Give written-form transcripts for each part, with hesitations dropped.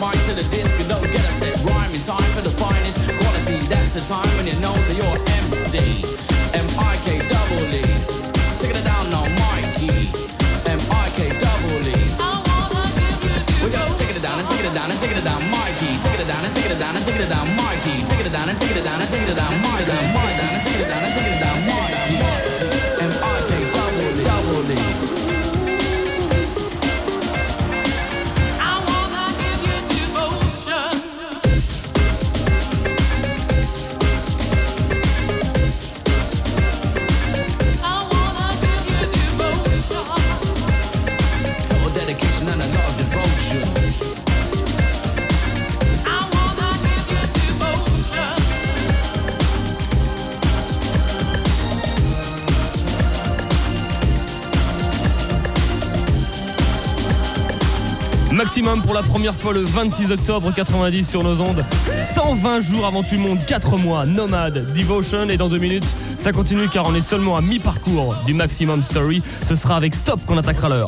mic to the disc and don't get a set rhyme in time for the finest quality. That's the time when you know that you're MC. M-I-K-double-E. Taking it down now, Mikey. M-I-K-double-E. We're just taking it down and taking it down and taking it down, Mikey. Taking it down and taking it down and taking it down, Mikey. Taking it down and taking it down and taking it down, Mikey. Taking it down and taking it down and taking it down, Mikey. M-I-K-double-E. Maximum pour la première fois le 26 octobre 90 sur nos ondes. 120 jours avant tout le monde, 4 mois, Nomade, Devotion. Et dans 2 minutes, ça continue car on est seulement à mi-parcours du Maximum Story. Ce sera avec Stop qu'on attaquera l'heure.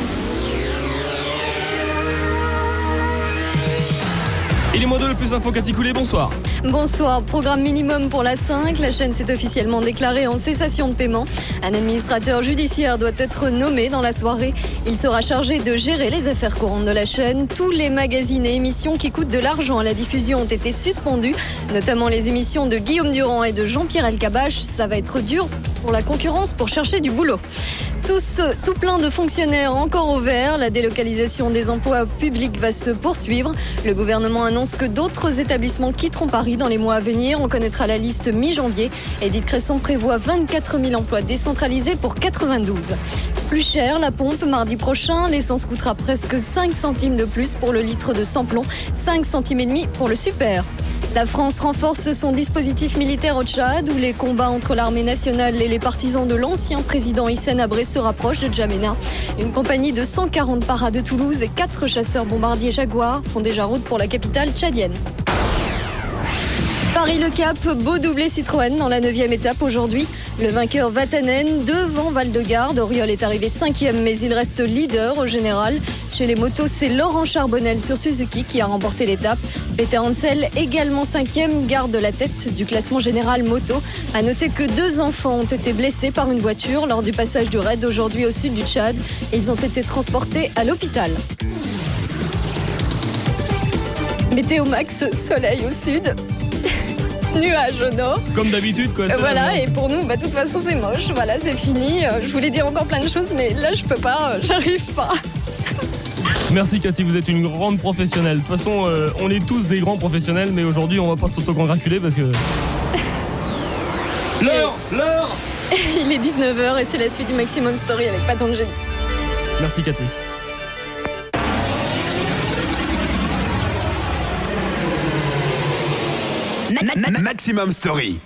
Il est moins 2, le plus info Cathy Coulé, bonsoir. Bonsoir, programme minimum pour la 5. La chaîne s'est officiellement déclarée en cessation de paiement. Un administrateur judiciaire doit être nommé dans la soirée. Il sera chargé de gérer les affaires courantes de la chaîne. Tous les magazines et émissions qui coûtent de l'argent à la diffusion ont été suspendus, notamment les émissions de Guillaume Durand et de Jean-Pierre Elkabbach. Ça va être dur pour la concurrence pour chercher du boulot. Tout plein de fonctionnaires encore au vert. La délocalisation des emplois publics va se poursuivre. Le gouvernement annonce que d'autres établissements quitteront Paris dans les mois à venir. On connaîtra la liste mi-janvier. Édith Cresson prévoit 24 000 emplois décentralisés pour 92. Plus cher, la pompe, mardi prochain. L'essence coûtera presque 5 centimes de plus pour le litre de sans-plomb. 5 centimes et demi pour le super. La France renforce son dispositif militaire au Tchad, où les combats entre l'armée nationale et les partisans de l'ancien président Hissène Habré se rapprochent de Djamena. Une compagnie de 140 paras de Toulouse et 4 chasseurs bombardiers Jaguar font déjà route pour la capitale tchadienne. Paris-Le Cap, beau doublé Citroën dans la 9e étape aujourd'hui. Le vainqueur Vatanen devant Val-de-Garde. Auriol est arrivé 5e, mais il reste leader au général. Chez les motos, c'est Laurent Charbonnel sur Suzuki qui a remporté l'étape. Peter Hansel, également 5e, garde la tête du classement général moto. À noter que 2 enfants ont été blessés par une voiture lors du passage du raid aujourd'hui au sud du Tchad. Ils ont été transportés à l'hôpital. Météo max, soleil au sud. Nuages au nord. Comme d'habitude, quoi. Voilà, et pour nous, de toute façon, c'est moche. Voilà, c'est fini. Je voulais dire encore plein de choses, mais là, je peux pas, j'arrive pas. Merci Cathy, vous êtes une grande professionnelle. De toute façon, on est tous des grands professionnels, mais aujourd'hui, on va pas s'auto-congratuler parce que... L'heure. Il est 19h et c'est la suite du Maximum Story avec Patangeli. Merci Cathy. Maximum Story.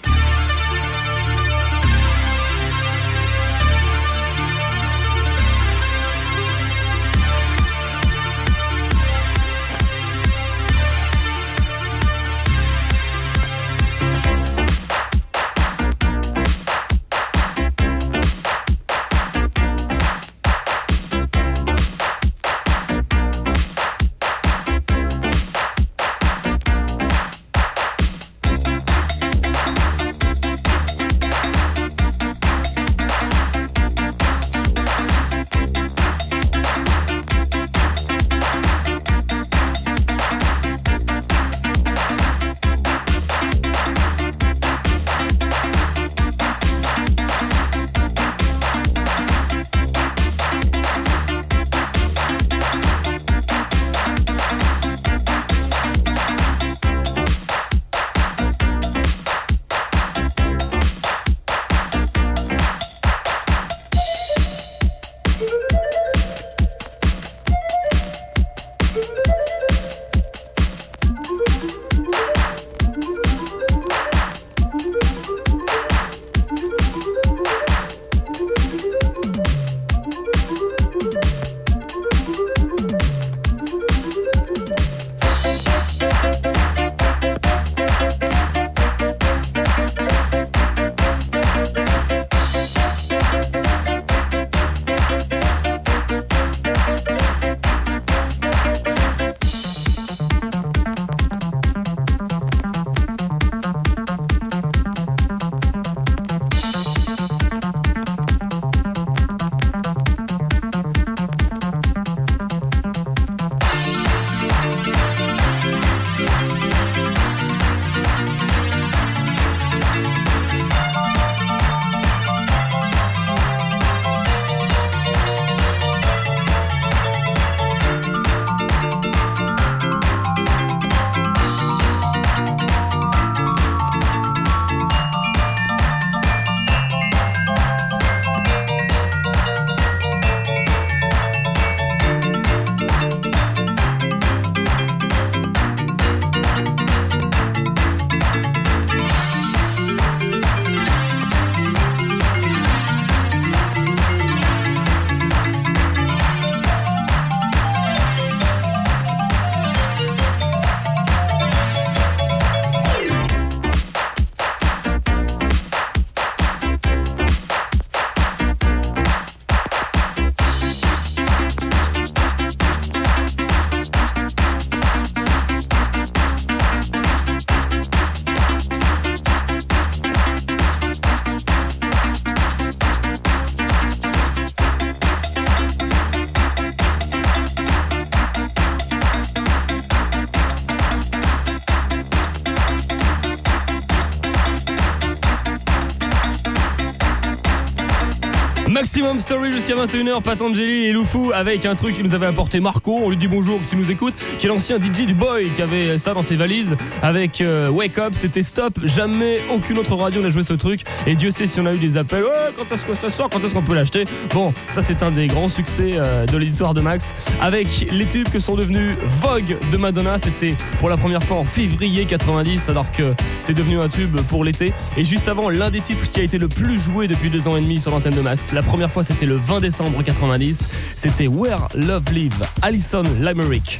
Maximum Story jusqu'à 21h, Patangeli et Loufou avec un truc qui nous avait apporté Marco, on lui dit bonjour que tu nous écoutes, qui est l'ancien DJ du Boy, qui avait ça dans ses valises avec Wake Up, c'était stop, jamais aucune autre radio n'a joué ce truc et Dieu sait si on a eu des appels, quand est-ce que ça sort, quand est-ce qu'on peut l'acheter. Bon, ça c'est un des grands succès de l'éditoire de Max, avec les tubes que sont devenus Vogue de Madonna, c'était pour la première fois en février 90 alors que c'est devenu un tube pour l'été, et juste avant l'un des titres qui a été le plus joué depuis 2 ans et demi sur l'antenne de Max. La première fois c'était le 20 décembre 90, c'était Where Love Live, Alison Limerick.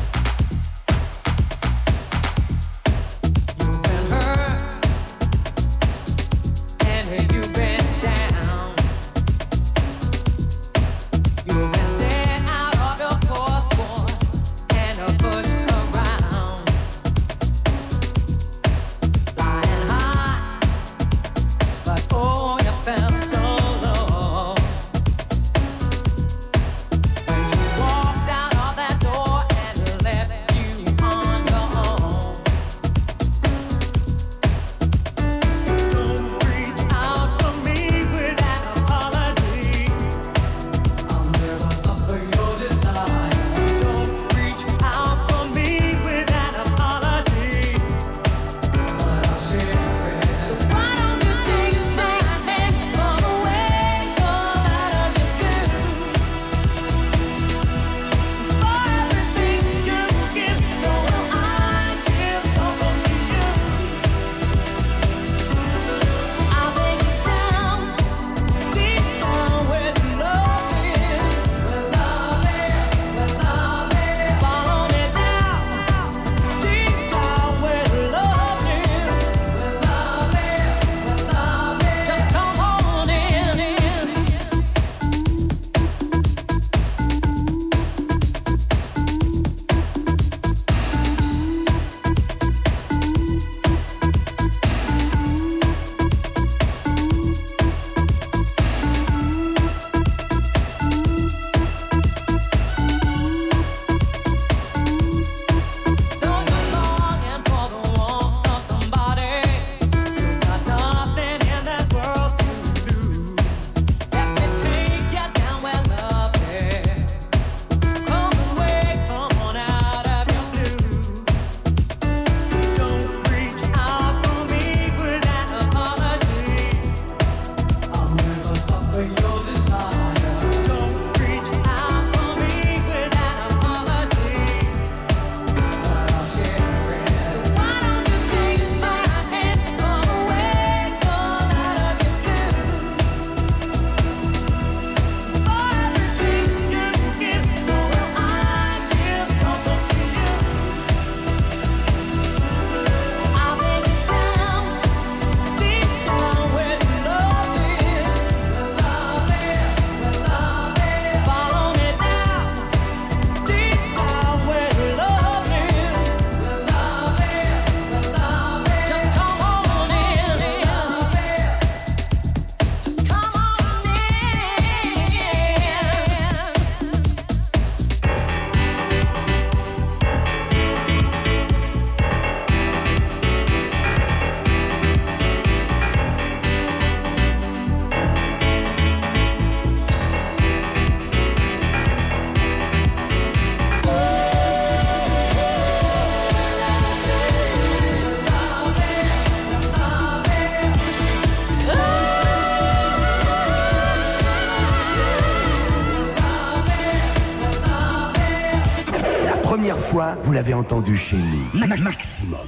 Première fois, vous l'avez entendu chez nous. Maximum.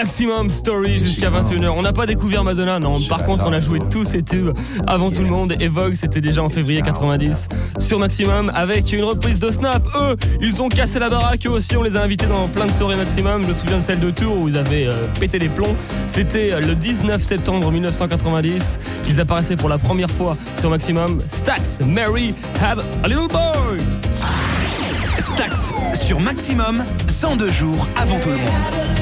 Maximum Story jusqu'à 21h. On n'a pas découvert Madonna, non. Par contre, on a joué tous ces tubes avant tout le monde. Et Vogue, c'était déjà en février 90 sur Maximum avec une reprise de Snap. Eux, ils ont cassé la baraque. Eux aussi, on les a invités dans plein de soirées Maximum. Je me souviens de celle de Tours où ils avaient pété les plombs. C'était le 19 septembre 1990 qu'ils apparaissaient pour la première fois sur Maximum. Stax, Mary Had a Little Boy. Stax sur Maximum, 102 jours avant tout le monde.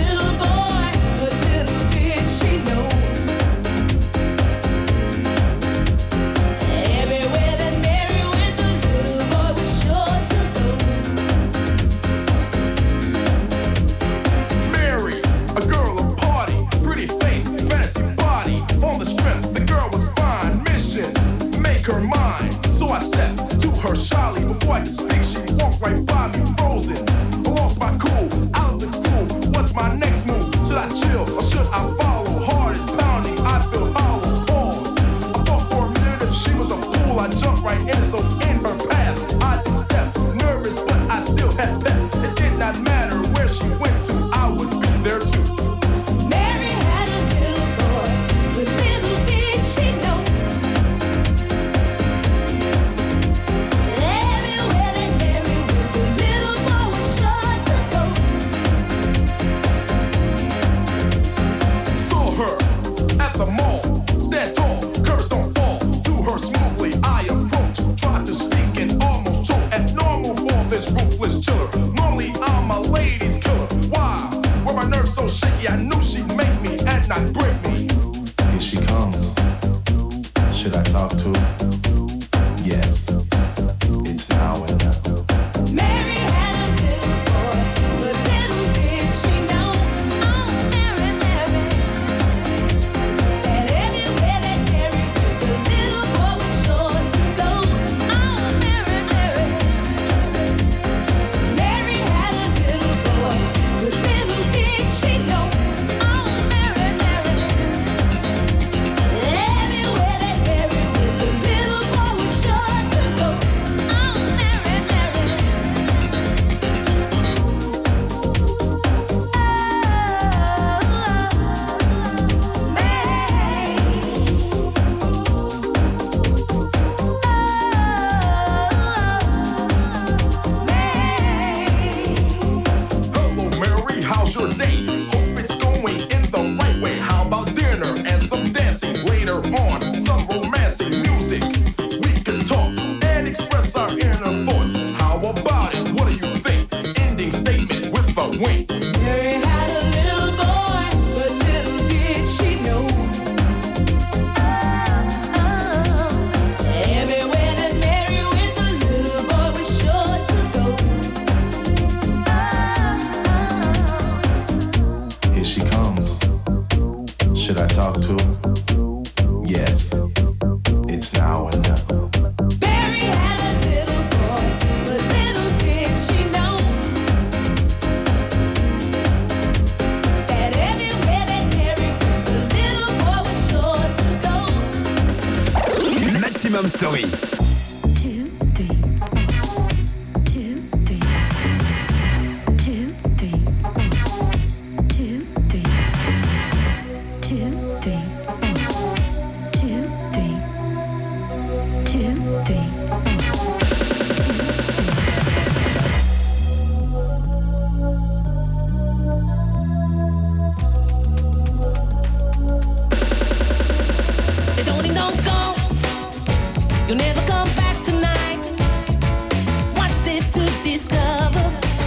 Story.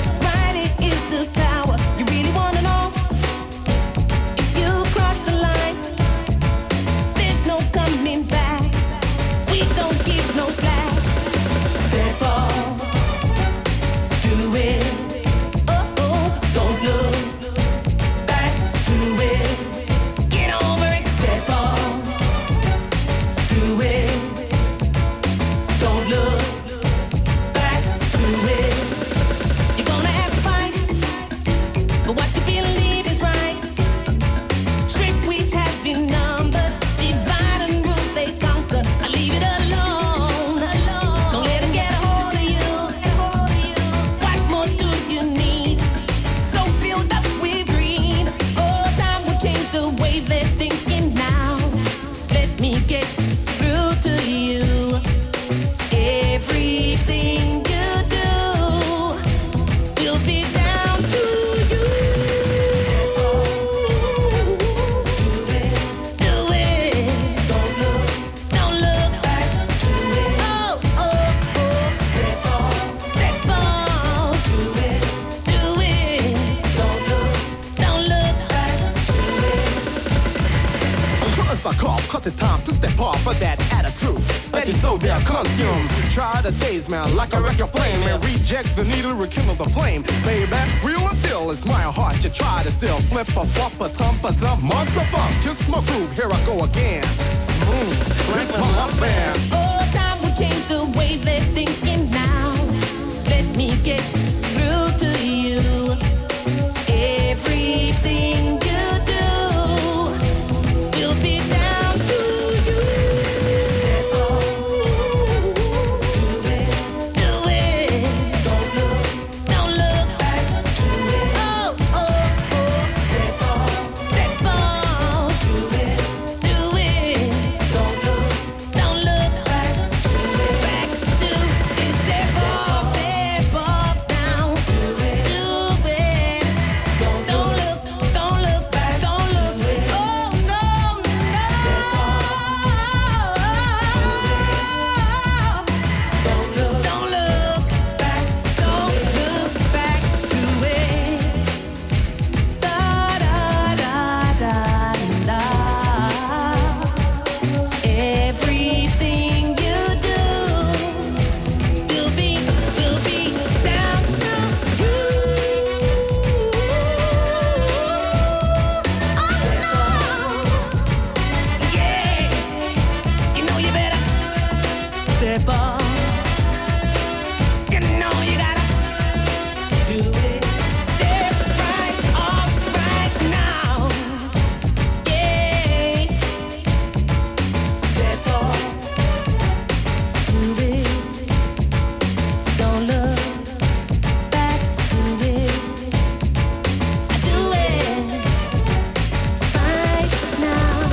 The line. suck off, cause it's time to step off of that attitude that you so damn consumed. Try the days, man, like a record flame, and reject the needle, rekindle the flame. Baby, real until it's my heart. You try to still flip a flop, a tump, months of fun. Kiss my groove, here I go again. Smooth, it's my love band. Oh, time will change the ways they're thinking now. Let me get through to you. Everything you do will be down to you. Step on, do it. Don't look back. Do it. Oh, oh, oh. Step on, do it. Don't look back. Back to it. Step off now. Do it. Don't look back. Don't look. Oh no, no. Don't look back. Don't look back to it. Da da da da da. Everything you do will be down to you. Yeah, you know you better step up. You know you gotta do it. Step right up right now. Yeah, step up. Do it. Don't look back to it. Do it right now.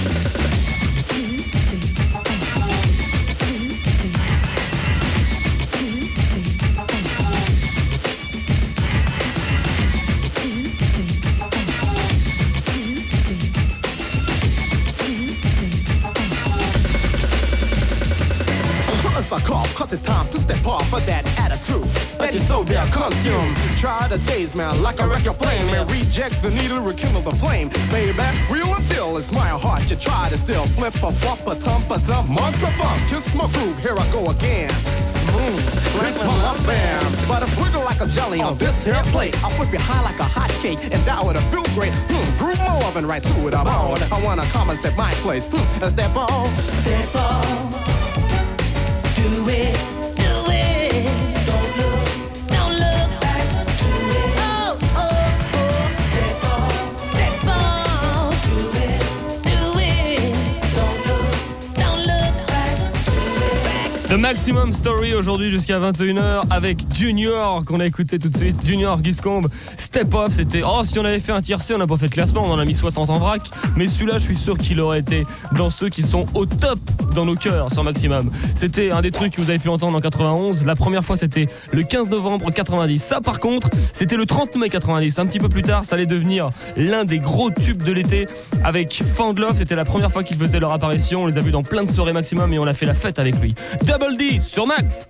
Suck off, cause it's time to step off of that attitude that you so damn consumed. Try the days, man, like a record flame, and reject the needle, rekindle the flame. Baby, real until it's my heart. You try to still flip a flop, a tump, months of fun. Kiss my groove, here I go again. Smooth, it's my love band. But I wiggle like a jelly on this here plate. I flip you high like a hot cake, and that would feel great. Groove my oven right to it, I'm on. I wanna come and set my place. Step on. Step on. Do it. Don't look back. Do it. Oh, oh, oh. Step on. Do it. Don't look back. The Maximum Story aujourd'hui jusqu'à 21h avec Junior qu'on a écouté tout de suite. Junior Guiscombe, Step Off, c'était... Oh, si on avait fait un tiercé, on n'a pas fait de classement, on en a mis 60 en vrac. Mais celui-là, je suis sûr qu'il aurait été dans ceux qui sont au top dans nos cœurs sur Maximum. C'était un des trucs que vous avez pu entendre en 91. La première fois, c'était le 15 novembre 90. Ça, par contre, c'était le 30 mai 90. Un petit peu plus tard, ça allait devenir l'un des gros tubes de l'été avec Found Love. C'était la première fois qu'ils faisaient leur apparition. On les a vus dans plein de soirées Maximum et on a fait la fête avec lui. Double D sur Max.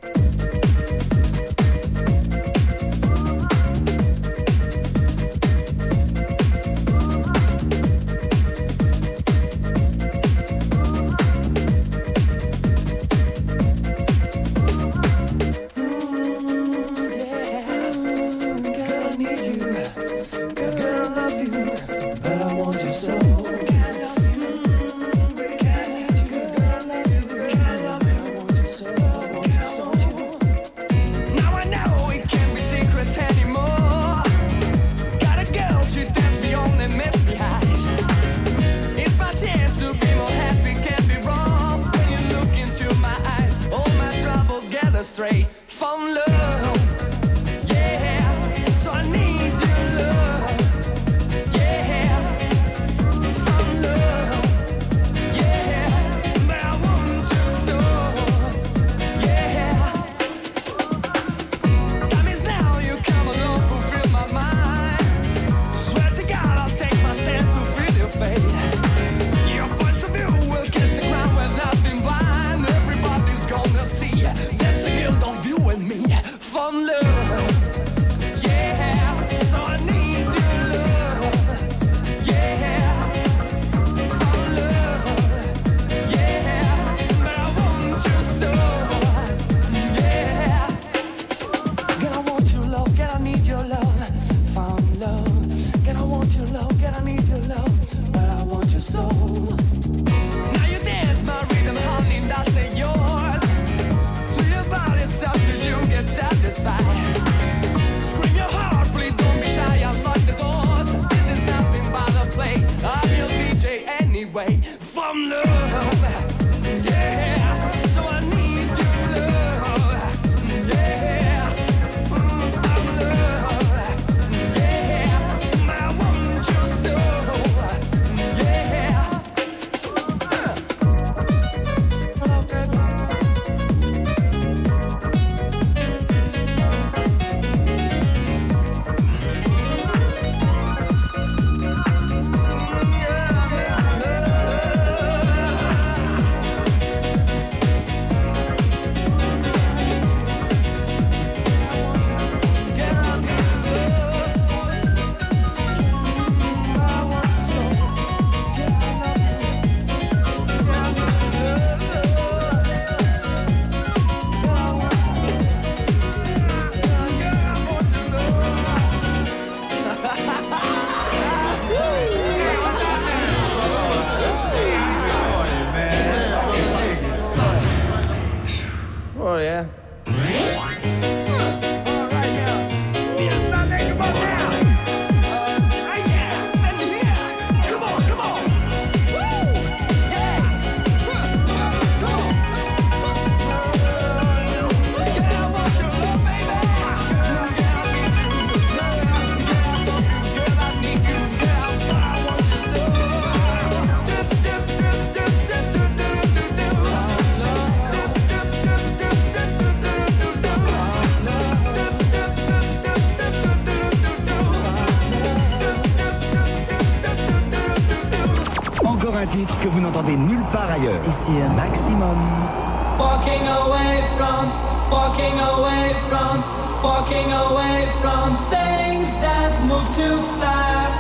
Straight from love, yeah. So I need your love, yeah. From love, yeah. But I want you so, yeah. Time is now, you come along, fulfill my mind. Swear to God, I'll take myself to feel your fate. Your points of view will kiss the ground when I've been blind. Everybody's gonna see. Don't view with me for soul. Now you dance my rhythm, honey, that's it yours. Feel your body itself till you get satisfied. Scream your heart, please don't be shy, I'll lock the doors. This is nothing but a play, I'm your DJ anyway. From love, yeah, so I need your love, yeah, from love, yeah, I want your soul, yeah. Oh yeah. Encore un titre que vous n'entendez nulle part ailleurs. C'est sûr. Maximum. Walking away from things that move too fast.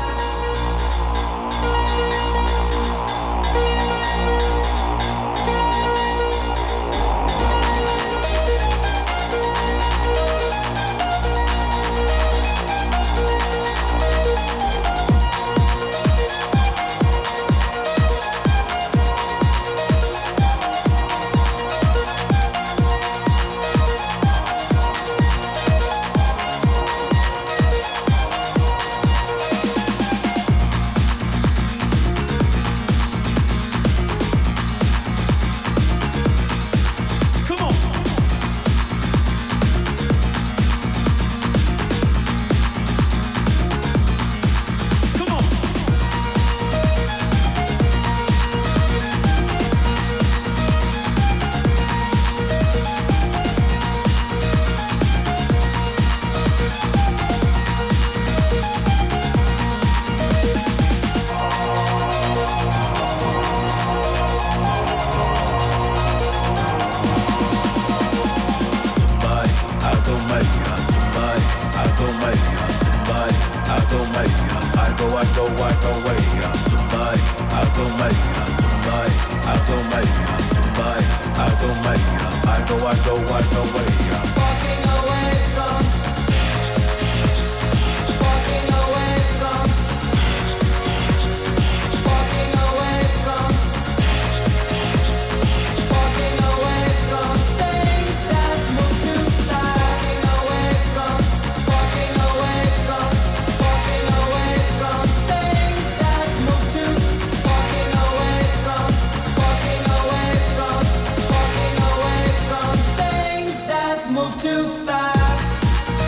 Too fast.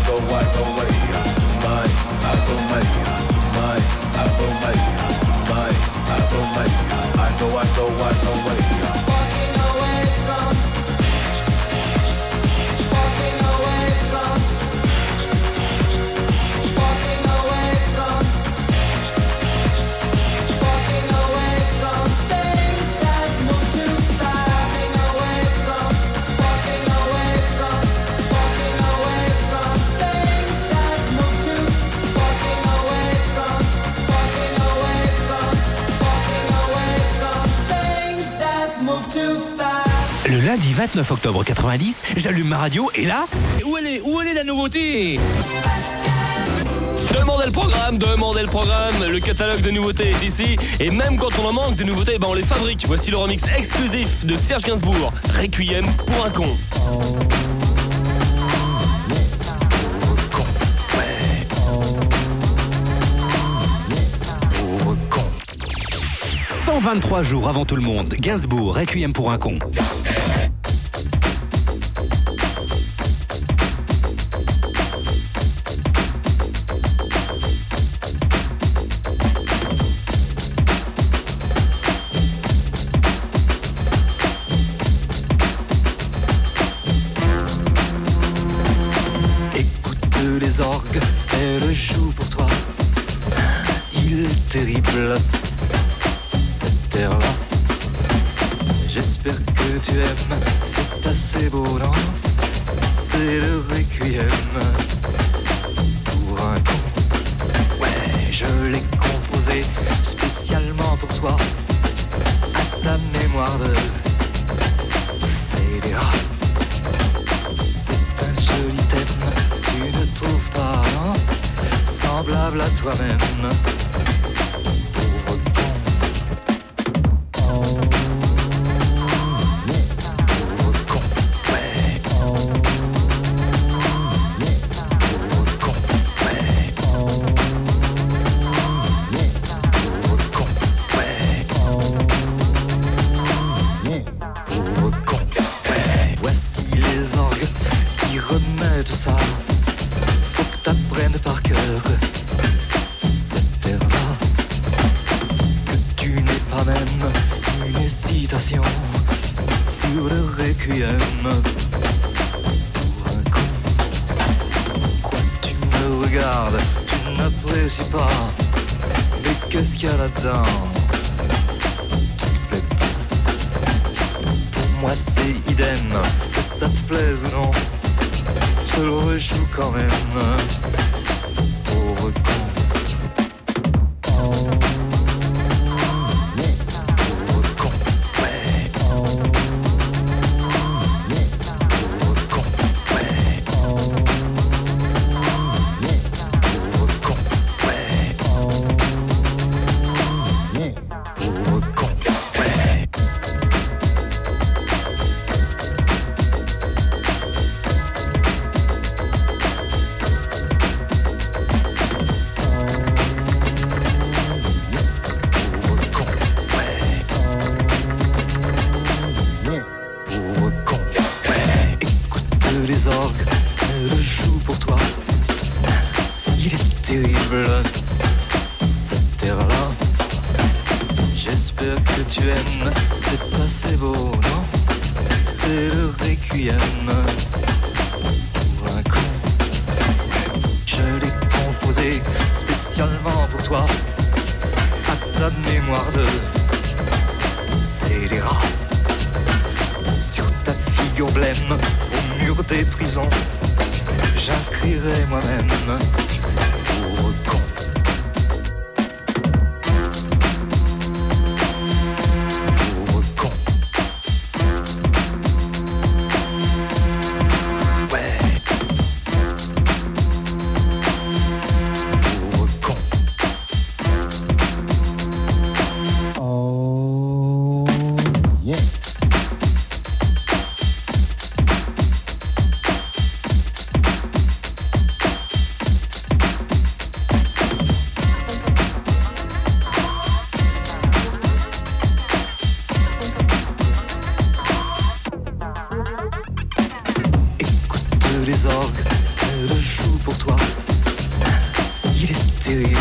Le lundi 29 octobre 90, j'allume ma radio et là, où elle est la nouveauté? Demandez le programme, le catalogue de nouveautés est ici. Et même quand on en manque de nouveautés, on les fabrique. Voici le remix exclusif de Serge Gainsbourg, Requiem pour un con. 123 jours avant tout le monde, Gainsbourg, Requiem pour un con. Écoute les orgues, elles jouent pour toi. Il est terrible. Là. J'espère que tu aimes, c'est assez beau, non? C'est le requiem pour un con. Ouais, je l'ai composé spécialement pour toi, à ta mémoire de scélérat. C'est un joli thème, tu ne trouves pas, non? Semblable à toi-même. Sur le requiem pour un con. Quoi, tu me regardes, tu n'apprécies pas. Mais qu'est-ce qu'il y a là-dedans qui te plaît pas? Pour moi c'est idem, que ça te plaise ou non, je le rejoue quand même. Pauvre con.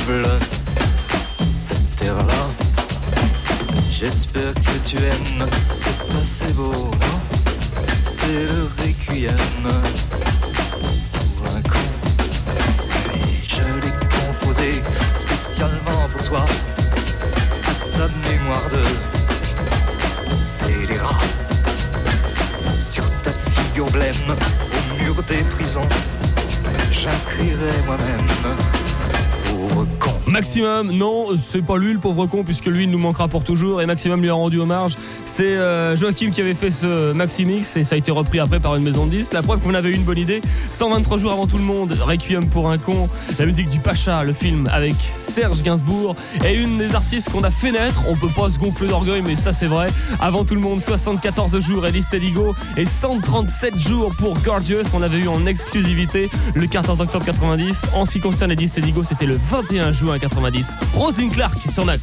paisible, cette terre-là. J'espère que tu aimes, c'est assez beau, non? C'est le requiem pour un con. Et je l'ai composé spécialement pour toi, à ta mémoire de scélérat. Sur ta figure blême, au mur des prisons, j'inscrirai moi-même pauvre con. Maximum, non, c'est pas lui le pauvre con, puisque lui il nous manquera pour toujours, et Maximum lui a rendu hommage. C'est Joachim qui avait fait ce Maximix, et ça a été repris après par une maison de disques. La preuve qu'on avait une bonne idée. 123 jours avant tout le monde, Requiem pour un con, la musique du Pacha, le film avec Serge Gainsbourg, et une des artistes qu'on a fait naître. On peut pas se gonfler d'orgueil, mais ça c'est vrai. Avant tout le monde, 74 jours Ellis Tedigo, et 137 jours pour Gorgeous. On avait eu en exclusivité le 14 octobre 90. En ce qui concerne Ellis Tedigo, c'était le 21 juin 90. Rosalind Clark sur Max.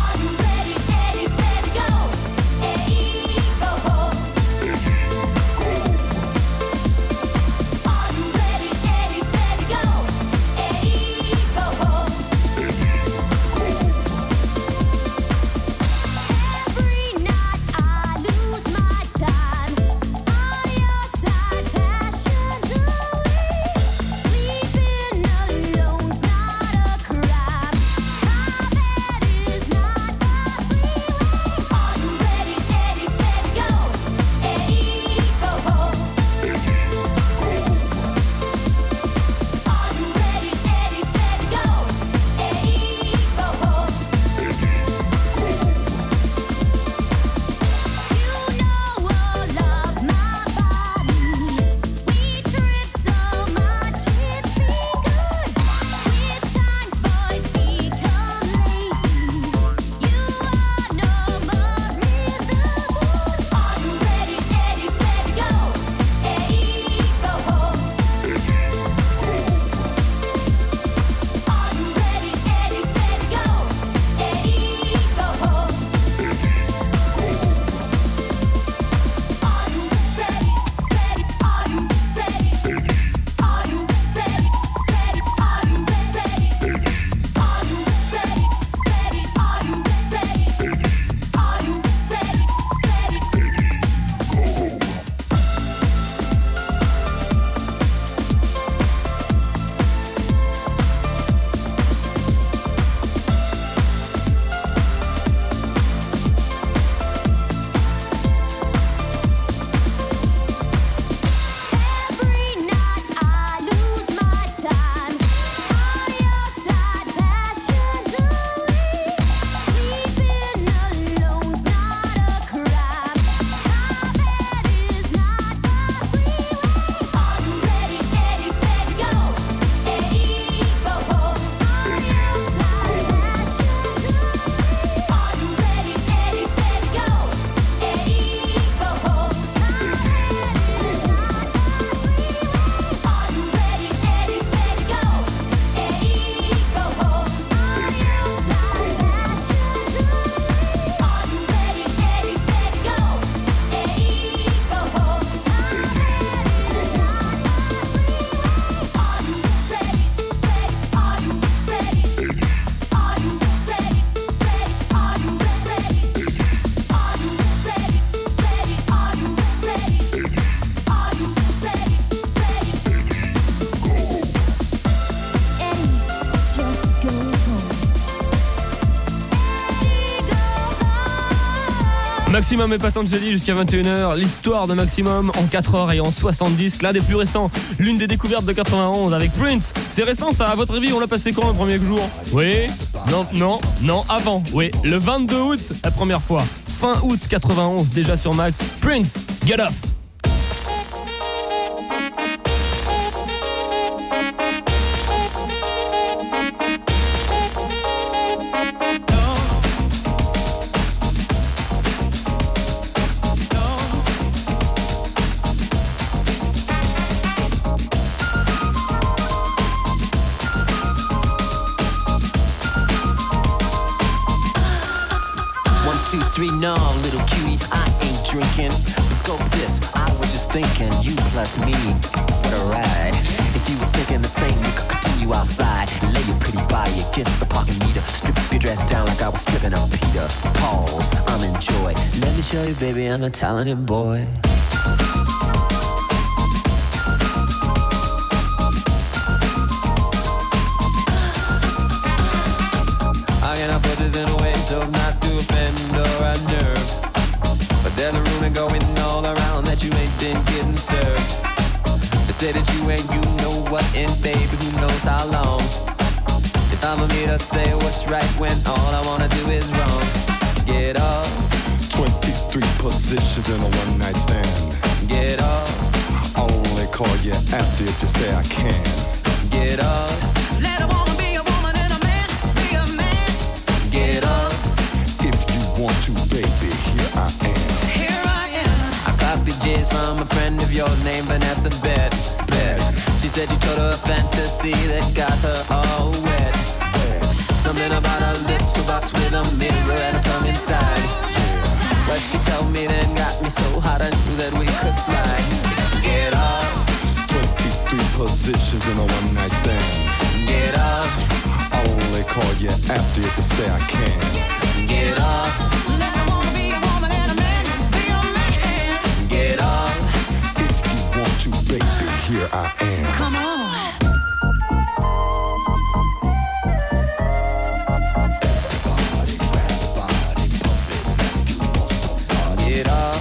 Maximum et Patangeli jusqu'à 21h. L'histoire de Maximum en 4h et en 70. L'un des plus récents, l'une des découvertes de 91 avec Prince. C'est récent ça, à votre avis, on l'a passé quand le premier jour? Oui. Non, avant. Oui, le 22 août, la première fois. Fin août 91, déjà sur Max. Prince, Get Off. No, little cutie, I ain't drinking. But scope this, I was just thinking, you plus me, what a ride. If you was thinking the same, you could continue you outside and lay your pretty body against the parking meter. Strip your dress down like I was stripping a Peter. Pause, I'm in joy. Let me show you, baby, I'm a talented boy. How can I put this in a way so as not to offend or unnerve? But there's a rumor going all around that you ain't been getting served. They say that you ain't, you know what, and baby, who knows how long. It's time for me to say what's right when all I wanna do is wrong. Get up. 23 positions in a one-night stand. Get up. I'll only call you after if you say I can. Get up. Let a woman be a woman and a man be a man. Get up. If you want to, baby, here I am. Here I am. I copied J's from a friend of yours named Vanessa Bet. She said you told her a fantasy that got her all wet. Something about her lips, a box with a mirror and a tongue inside. What she told me then got me so hot I knew that we could slide. Get up. 23 positions in a one-night stand. Get up. I'll only call you after if you say I can. Get up. Let a woman be a woman and a man be a man. Get up. If you want to, baby, here I am. Come on. Get up.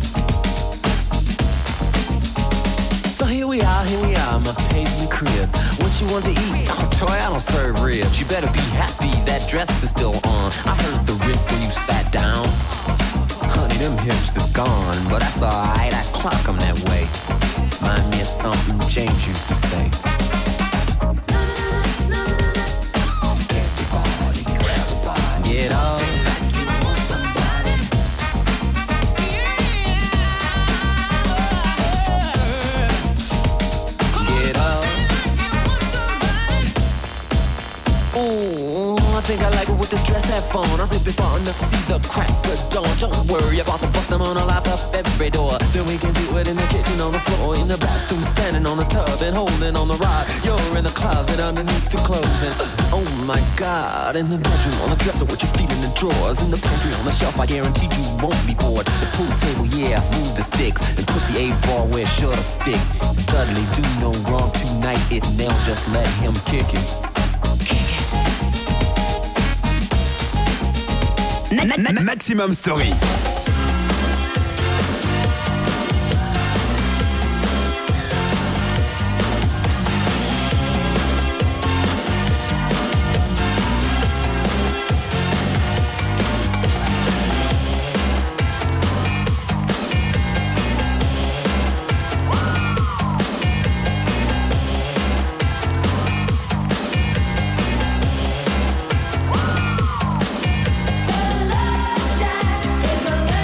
So here we are, my Paisley crib. What you want to eat? Oh, Toy, I don't serve ribs. You better be happy that dress is still on. I heard the rip when you sat down. Honey, them hips is gone, but that's alright, I clock them that way. Remind me of something James used to say. Get up. I think I like it with the dress half on. I zip it far enough to see the crack of dawn. Don't worry about the bust, I'm gonna lock up every door. Then we can do it in the kitchen, on the floor, in the bathroom, standing on the tub and holding on the rod. You're in the closet underneath the clothes and oh my God, in the bedroom, on the dresser with your feet in the drawers. In the pantry, on the shelf, I guarantee you won't be bored. The pool table, yeah, move the sticks and put the 8-ball where it should stick. Dudley, do no wrong tonight if Nell just let him kick it. Maximum Story. Is a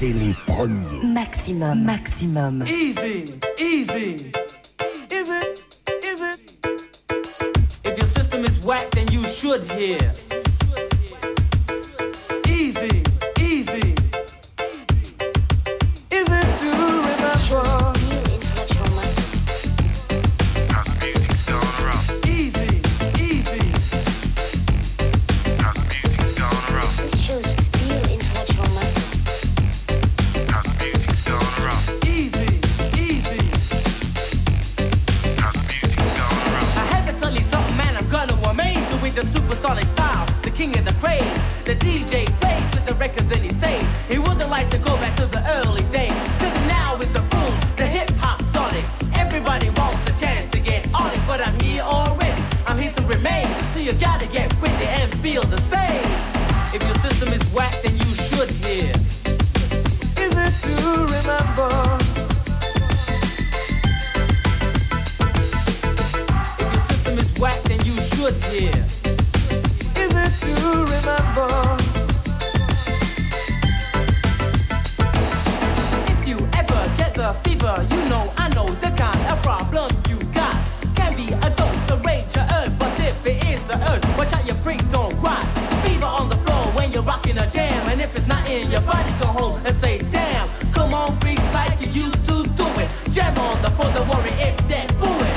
c'est les premiers. Maximum. Easy. Is it? If your system is whack, then you should hear. Easy. Is it to remember? Easy. The supersonic style, the king of the craze. The DJ plays with the records and he say he wouldn't like to go back to the early days. Cause now is the boom, the hip hop sonic. Everybody wants a chance to get on it, but I'm here already. I'm here to remain, so you gotta get with it and feel the same. If your system is whack, then you should hear. Is it to remember? If your system is whack, then you should hear. To remember. If you ever get the fever, you know I know the kind of problem you got. Can be a dose, a rage, a urge, but if it is the urge, watch out your freak don't cry. Fever on the floor when you're rocking a jam, and if it's not in your body, go home and say damn. Come on, freak, like you used to do it. Jam on the floor, don't worry if that fool it.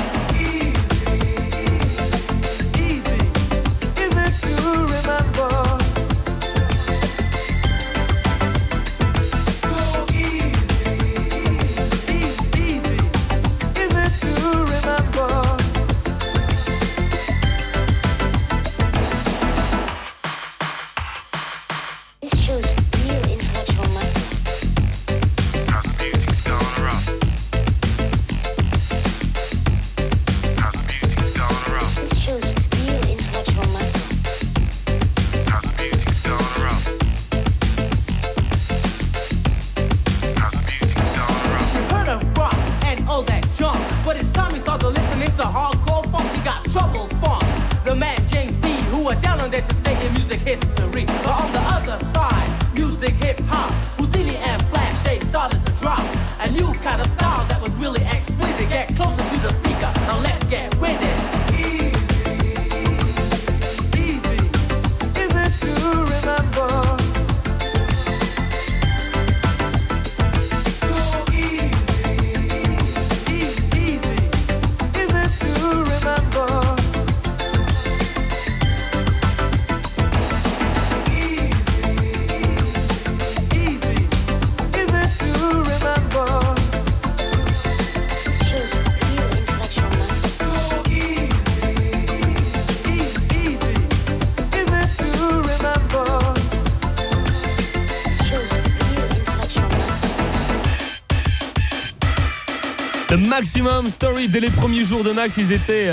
Maximum Story, dès les premiers jours de Max, ils étaient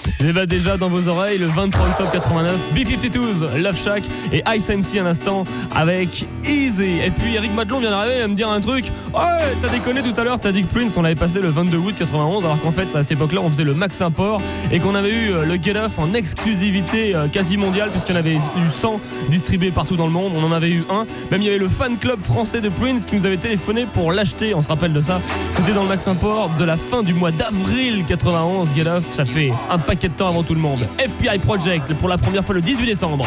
déjà dans vos oreilles. Le 23 octobre 89, B-52s, Love Shack et Ice MC un instant avec Easy. Et puis Eric Madelon vient d'arriver à me dire un truc. Ouais, t'as déconné tout à l'heure, t'as dit que Prince on l'avait passé le 22 août 91, alors qu'en fait à cette époque là on faisait le Max Import et qu'on avait eu le Get Off en exclusivité quasi mondiale, puisqu'il y en avait eu 100 distribués partout dans le monde. On en avait eu un, même il y avait le fan club français de Prince qui nous avait téléphoné pour l'acheter, on se rappelle de ça. C'était dans le Max Import de la fin du mois d'avril 91. Get Off, ça fait un paquet de temps avant tout le monde. FBI Project pour la première fois le 18 décembre.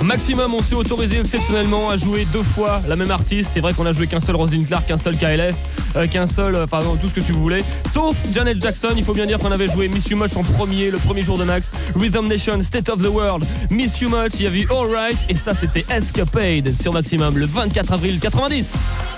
Maximum, on s'est autorisé exceptionnellement à jouer 2 fois la même artiste. C'est vrai qu'on a joué qu'un seul Rosalind Clark, qu'un seul KLF, qu'un seul, tout ce que tu voulais. Sauf Janet Jackson, il faut bien dire qu'on avait joué Miss You Much le premier jour de Max. Rhythm Nation, State of the World, Miss You Much, il y avait All Right, et ça c'était Escapade sur Maximum le 24 avril 90.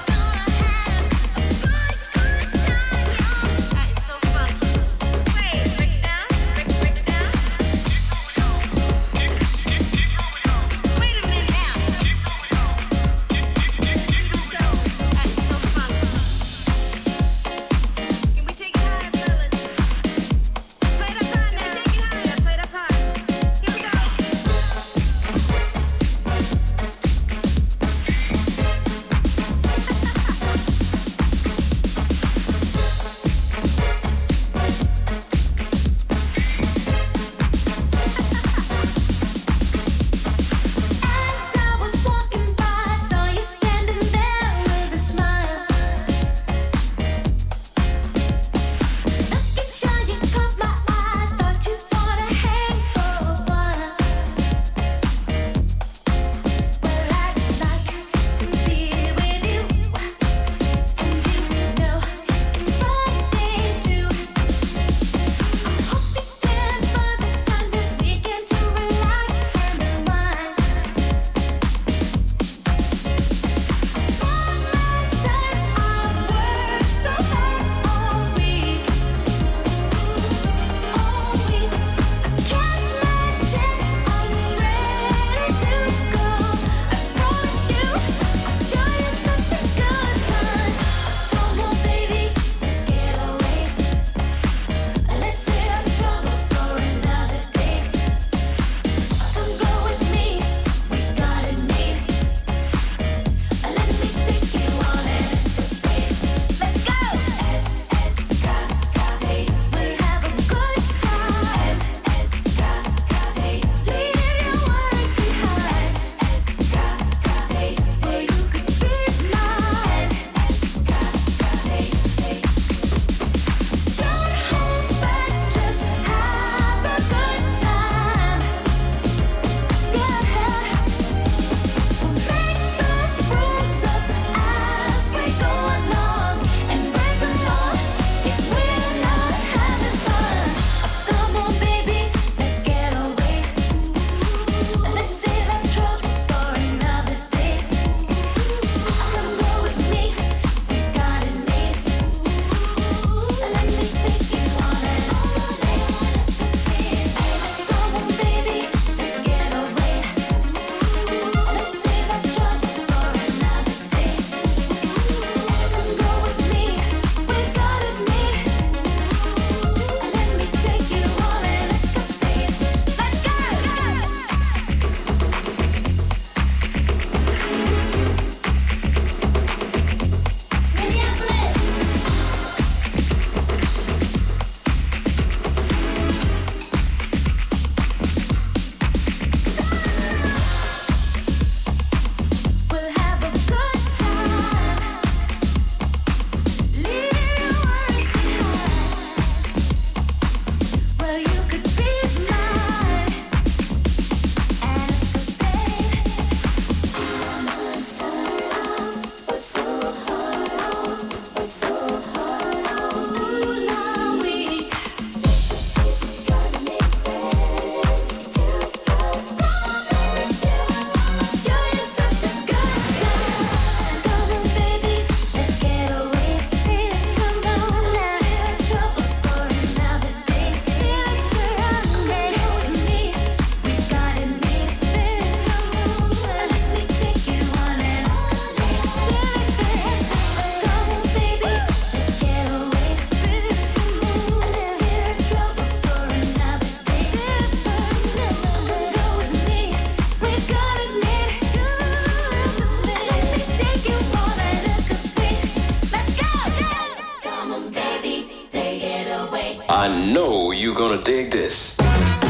I know you're gonna dig this.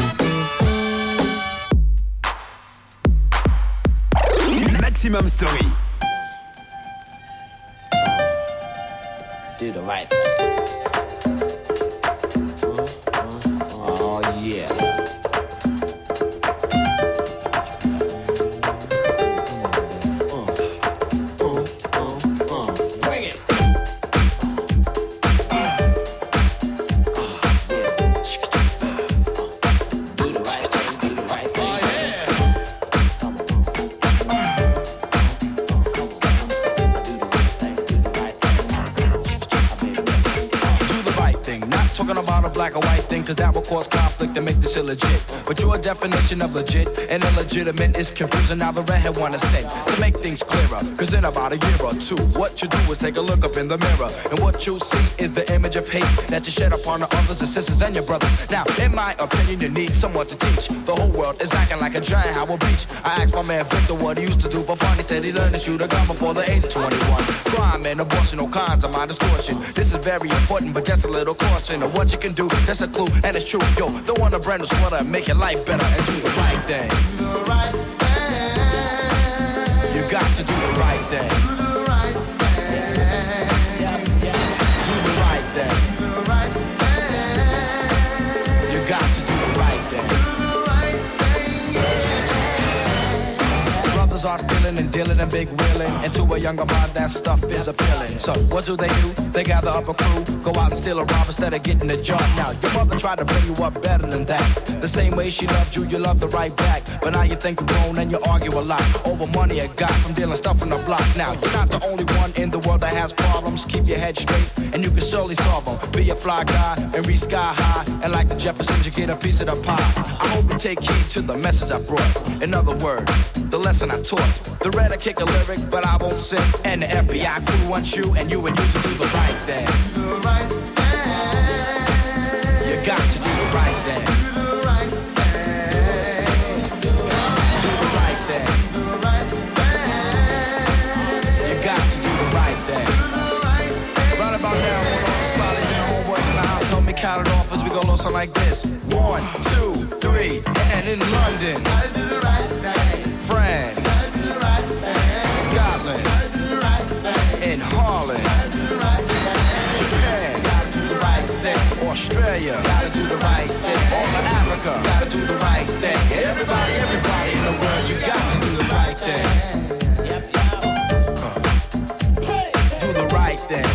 Maximum Story. Do the right thing. Oh yeah. cause that will cause conflict and make this illegit. But your definition of legit and illegitimate is confusing. Now the redhead wanna say, to make things clearer, cause in about a year or two, what you do is take a look up in the mirror, and what you see is the image of hate that you shed upon the others, the sisters and your brothers. Now, in my opinion, you need someone to teach. The whole world is acting like a giant Howard Beach. I asked my man Victor what he used to do for fun. He said he learned to shoot a gun before the age of 21. Crime and abortion, all kinds of mind distortion. This is very important, but just a little caution of what you can do. That's a clue, and it's true. Yo, don't want a brand new sweater and make your life better and do the right thing. Do the right thing. You got to do the right thing. Do the right thing. Do the right thing. Do the right thing. You got to do the right thing. Do the right thing. Brothers are stealing and dealing and big wheeling, and to a younger mind that stuff is appealing. So what do? They gather up a crew, go out and steal a rob instead of getting the job. Now your mother tried to bring you up better than that. The same way she loved you, you loved her right back. But now you think you're grown and you argue a lot over money you got from dealing stuff on the block. Now you're not the only one in the world that has problems. Keep your head straight and you can surely solve them. Be a fly guy and reach sky high, and like the Jeffersons you get a piece of the pie. I hope you take heed to the message I brought. In other words, the lesson I taught. The red I kick a lyric, but I won't sing. And the FBI crew wants you and you to do the right thing. Do the right thing. You got to do the right thing. Do the right thing. Do the right thing. Do the right thing. You got to do the right thing. Right about now, one of the spotters and the homeboys in the house help me count it off as we go low, something like this. 1, 2, 3, and in London, gotta do the right thing. France, gotta do the right thing. Scotland, gotta do the right thing. In Holland, gotta do the right thing. Japan, gotta do the right thing. Australia, gotta do the right thing. All of Africa, gotta do the right thing. Everybody in the world, you got to do the right thing. Do the right thing.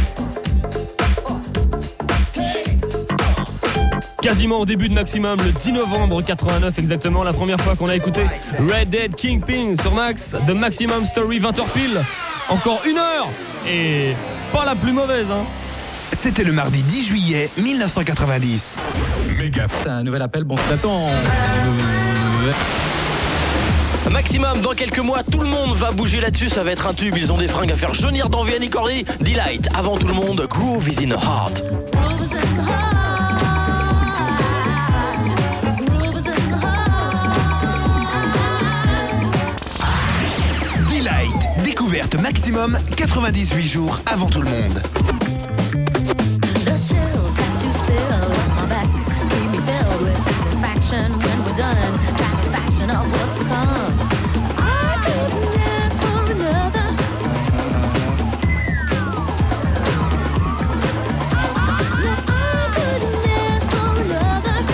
Quasiment au début de Maximum, le 10 novembre 89 exactement, la première fois qu'on a écouté Red Dead Kingpin sur Max, The Maximum Story, 20h pile. Encore 1 heure et pas la plus mauvaise, hein. C'était le mardi 10 juillet 1990. Méga. Un nouvel appel, bon. Attends. Maximum, dans quelques mois, tout le monde va bouger là-dessus, ça va être un tube. Ils ont des fringues à faire jaunir d'envie à Nicordi. Delight, avant tout le monde, Groove is in the Heart. Delight, découverte Maximum, 98 jours avant tout le monde. When we're done, satisfaction of what's to come. I couldn't ask for another. No, I couldn't ask for another.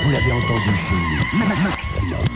Vous l'avez entendu chez Maximum.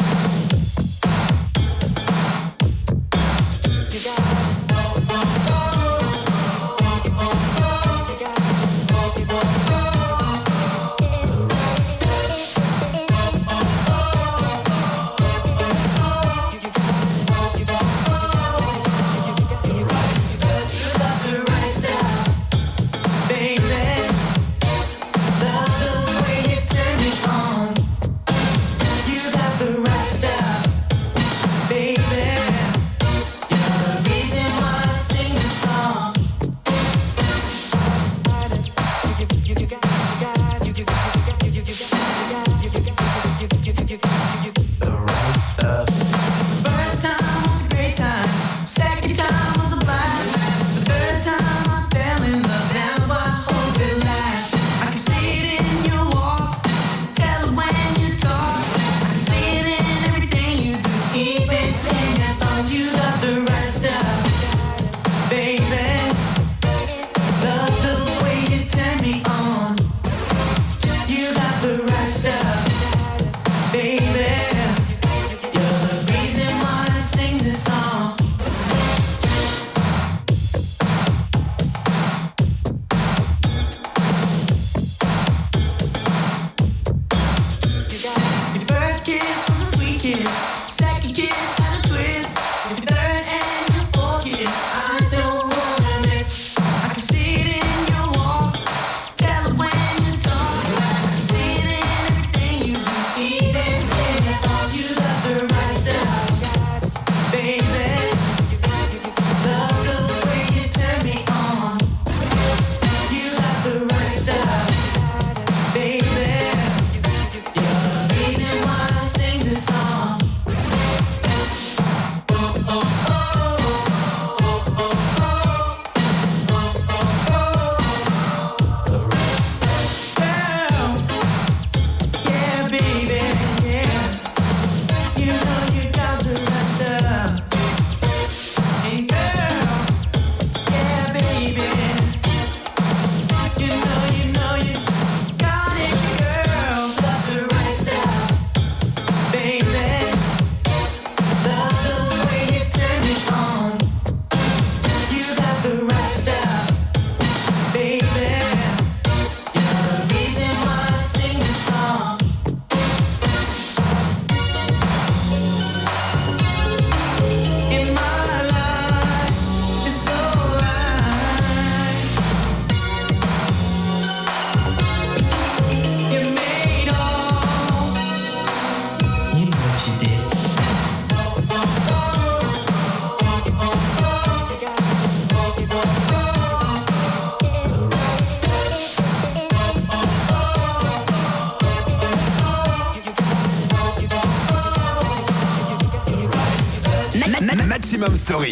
Maximum Story.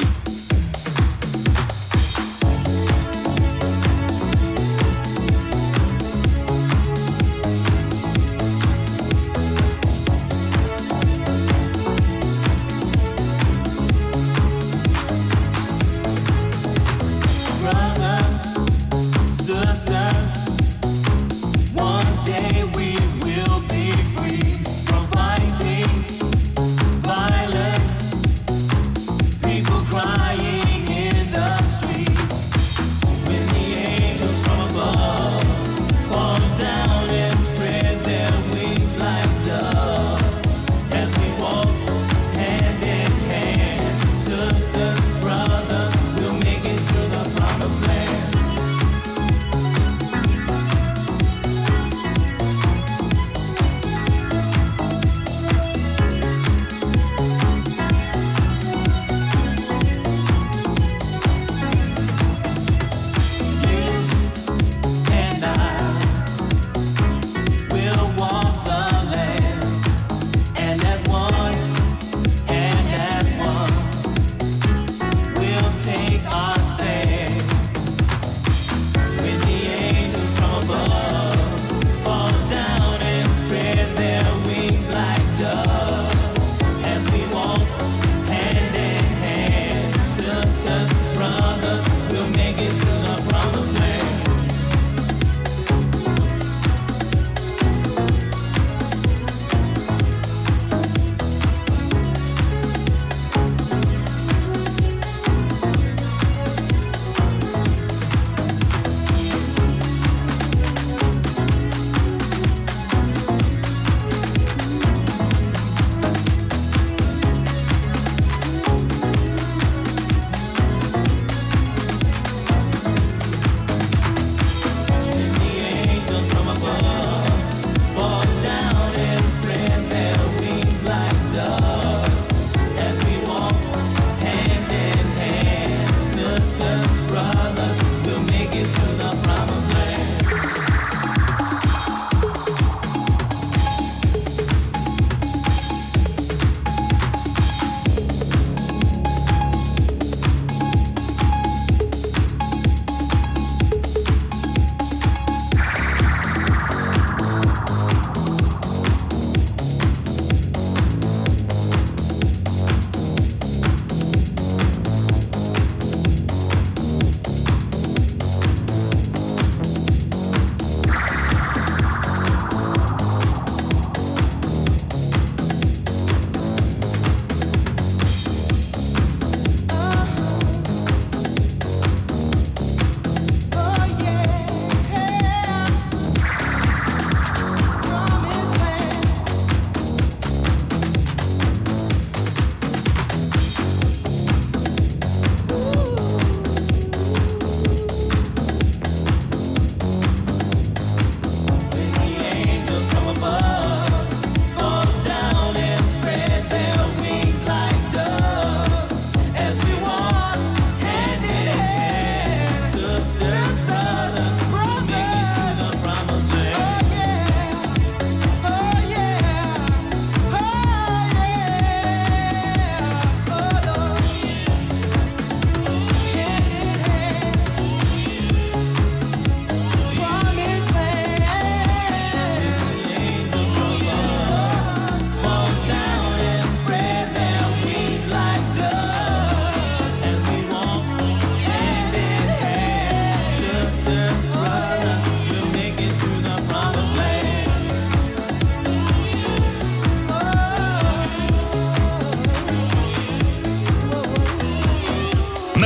Cry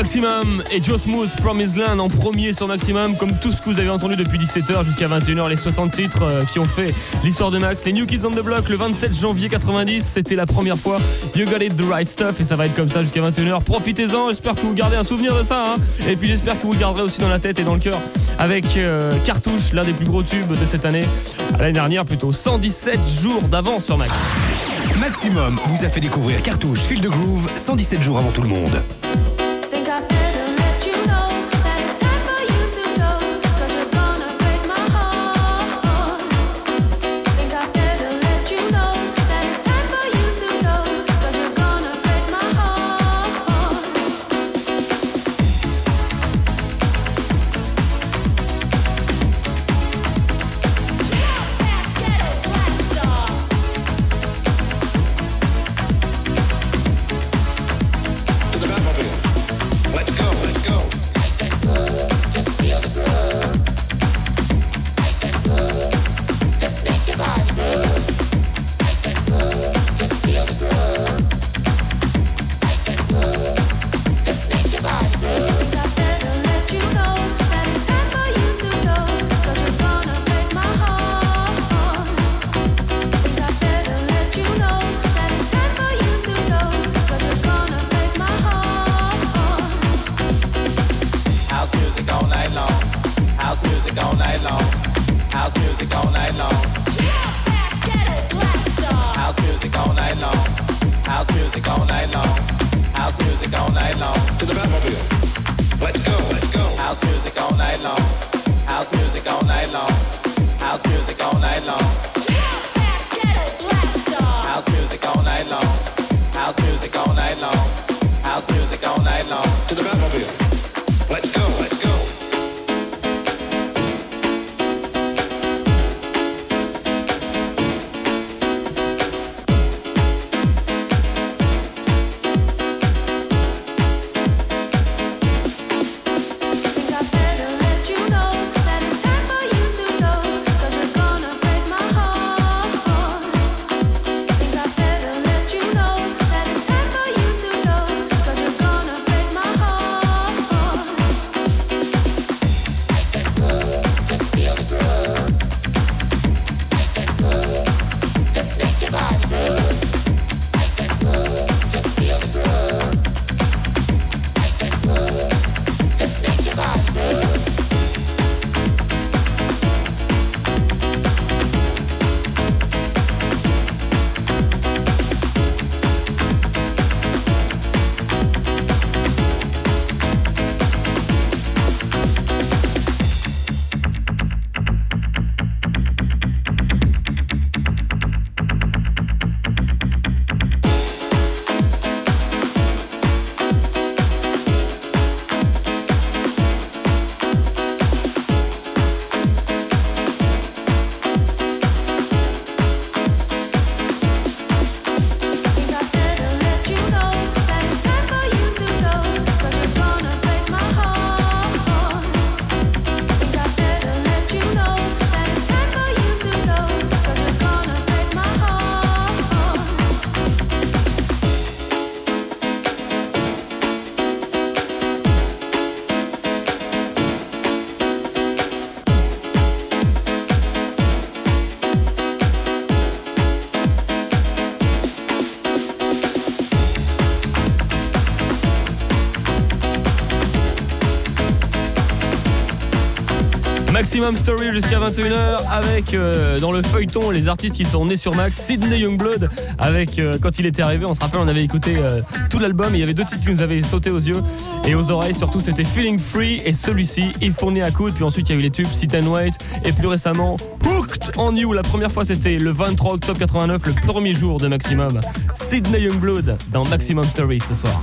Maximum et Joe Smooth, Promised Land en premier sur Maximum, comme tout ce que vous avez entendu depuis 17h jusqu'à 21h, les 60 titres qui ont fait l'histoire de Max. Les New Kids on the Block le 27 janvier 90, c'était la première fois. You Got It, The Right Stuff, et ça va être comme ça jusqu'à 21h. Profitez-en, j'espère que vous gardez un souvenir de ça, hein. Et puis j'espère que vous le garderez aussi dans la tête et dans le cœur avec Cartouche, l'un des plus gros tubes de cette année, l'année dernière plutôt. 117 jours d'avance sur Max. Maximum vous a fait découvrir Cartouche, Feel the Groove, 117 jours avant tout le monde. Maximum Story jusqu'à 21h avec dans le feuilleton les artistes qui sont nés sur Max. Sydney Youngblood avec quand il était arrivé, on se rappelle, on avait écouté tout l'album et il y avait deux titres qui nous avaient sauté aux yeux et aux oreilles, surtout c'était Feeling Free et celui-ci Il fournit à coude. Puis ensuite il y a eu les tubes Sit and Wait et plus récemment Hooked on You. La première fois c'était le 23 octobre 89, le premier jour de Maximum. Sydney Youngblood dans Maximum Story ce soir.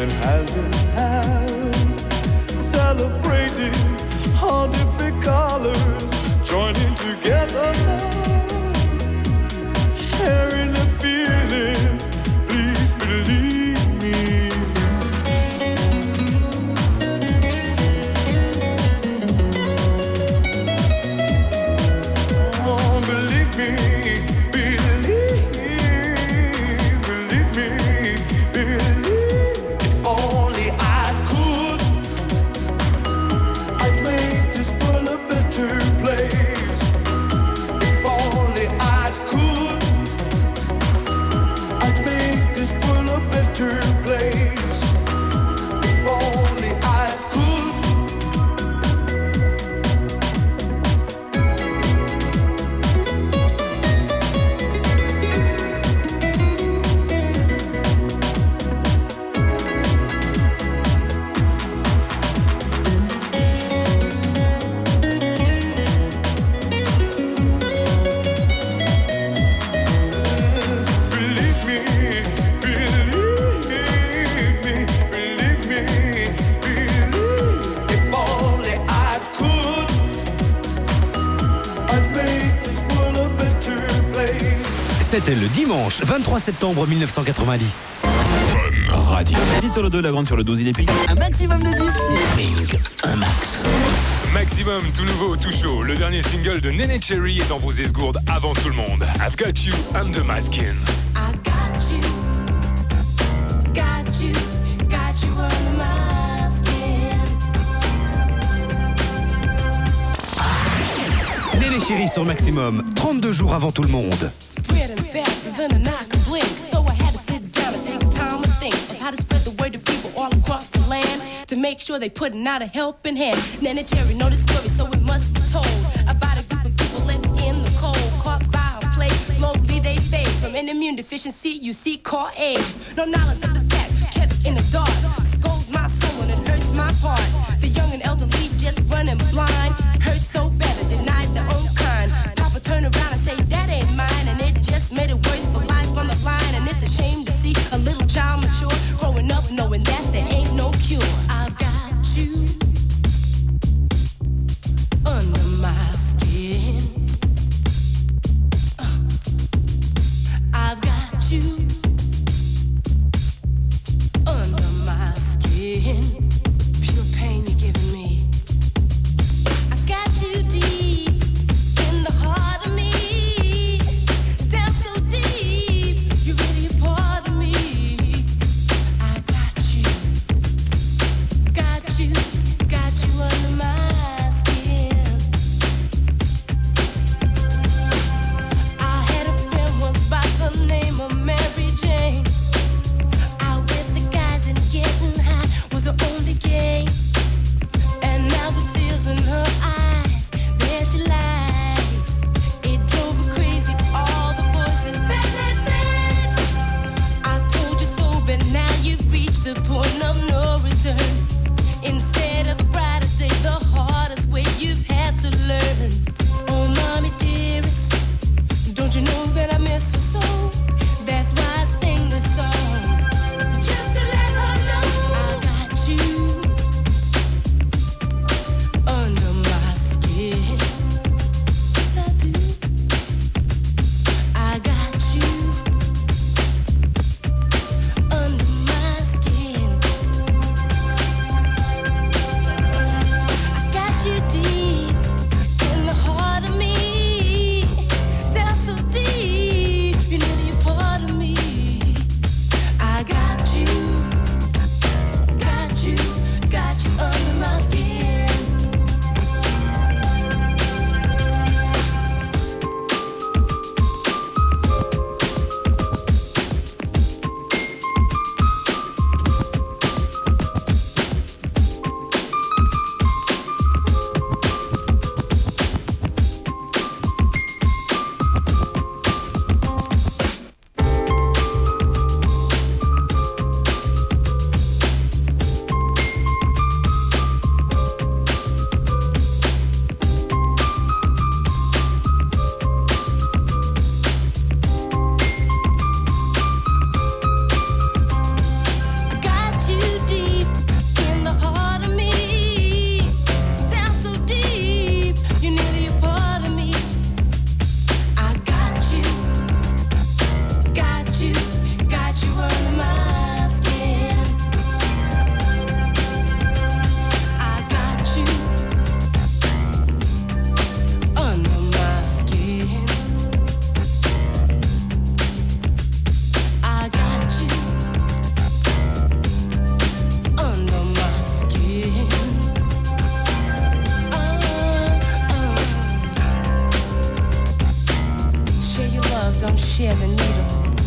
Swimming hand in hand, celebrating all different colors, joining together, sharing the feelings. Please believe me. Oh, believe me. C'était le dimanche 23 septembre 1990. Radio. Petite sur le 2, la grande sur le 12, il est pique. Un maximum de 10. Ping, un max. Maximum, tout nouveau, tout chaud. Le dernier single de Nene Cherry est dans vos esgourdes avant tout le monde. I've got you under my skin. I got you under my skin. Nene Cherry sur Maximum, 32 jours avant tout le monde. Spreading faster than an eye could blink. So I had to sit down and take time to think of how to spread the word to people all across the land, to make sure they putting out a helping hand. Nene Cherry know the story, so it must be told about a group of people left in the cold, caught by a plague. Slowly they fade from an immune deficiency. You see, caught AIDS. No knowledge of the fact, kept in the dark. Scolds my soul and it hurts my part. The young and elderly just running blind. Hurt so bad, I denied their own kind. Papa turn around and say that ain't mine, and it just made it worse for life on the line. And it's a shame to see a little child mature, growing up knowing that there ain't no cure. I've got you under my skin. I've got you under my skin. Pure pain you're giving me. I tear the needle.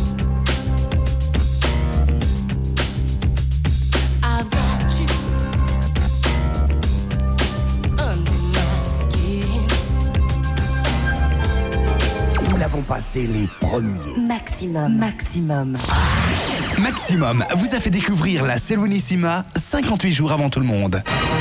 I've got you under my skin. Nous l'avons passé les premiers. Maximum, maximum. Maximum vous a fait découvrir la Serenissima 58 jours avant tout le monde.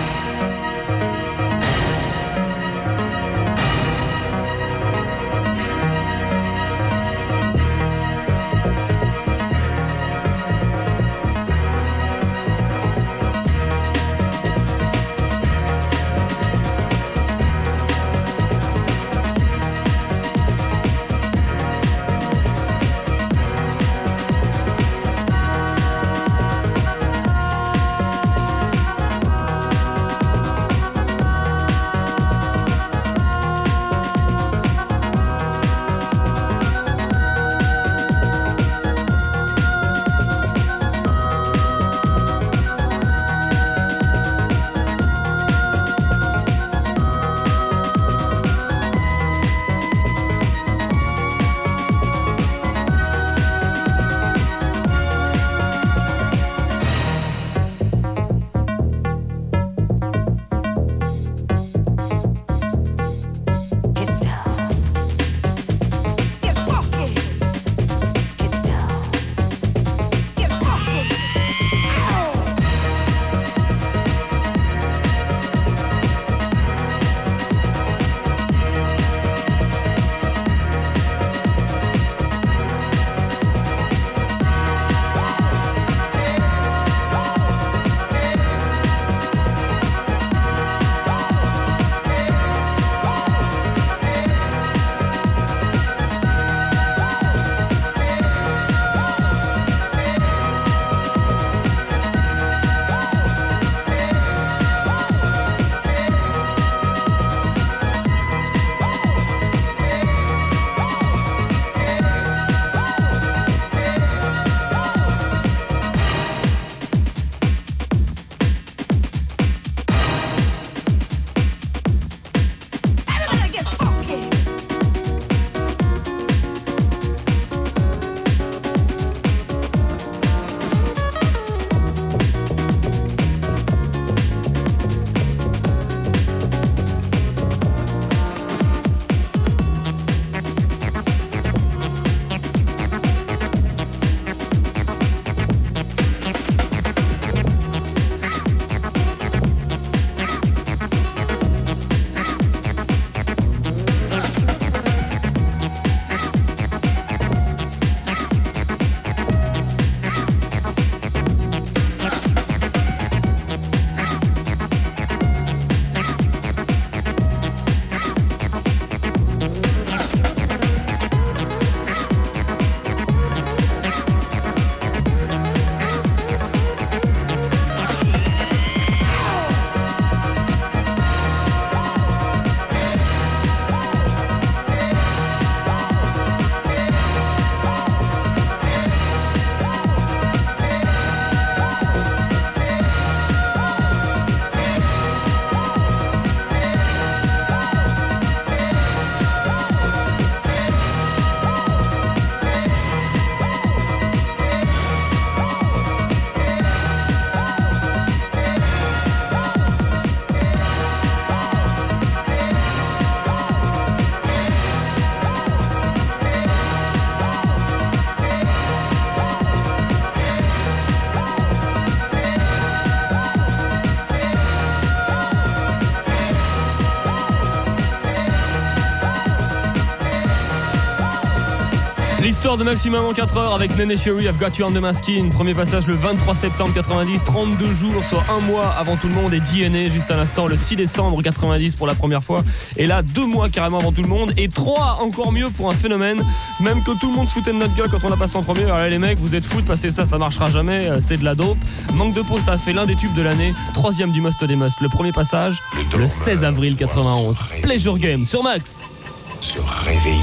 L'histoire de Maximum en 4 heures avec Nene Cherry, I've Got You Under My Skin. Premier passage le 23 septembre 90, 32 jours, soit un mois avant tout le monde. Et DNA juste à l'instant le 6 décembre 90 pour la première fois. Et là, 2 mois carrément avant tout le monde. Et 3 encore mieux pour un phénomène. Même que tout le monde se foutait de notre gueule quand on a passé en premier. Alors là, les mecs, vous êtes fous de passer ça marchera jamais. C'est de la dope. Manque de peau, ça a fait l'un des tubes de l'année. 3e du Must des Must. Le premier passage, le 16 avril 91. Pleasure Game sur Max. Se réveiller.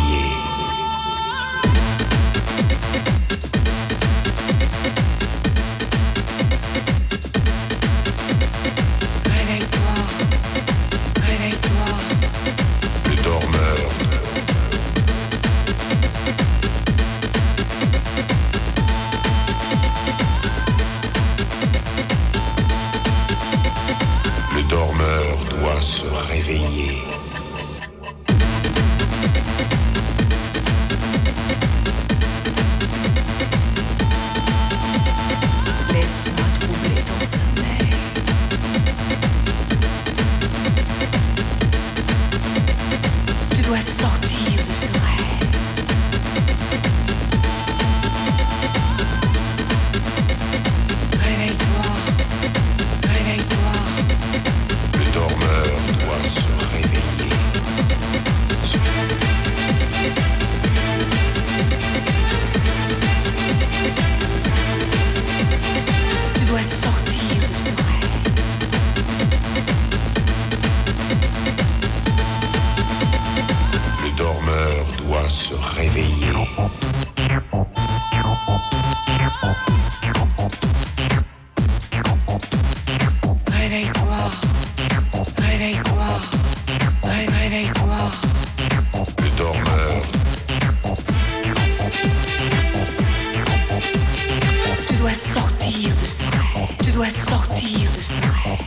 se réveiller. Réveille-toi, réveille-toi, réveille-toi. Le dormeur. Tu dois sortir de ce rêve. Tu dois sortir de ce rêve.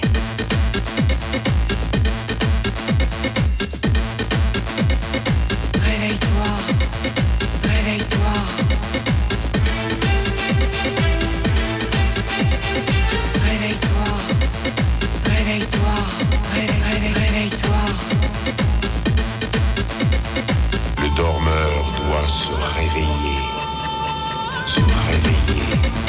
Réveille-toi, réveille-toi. Réveille-toi, réveille-toi, réveille-toi. Le dormeur doit se réveiller. Se réveiller.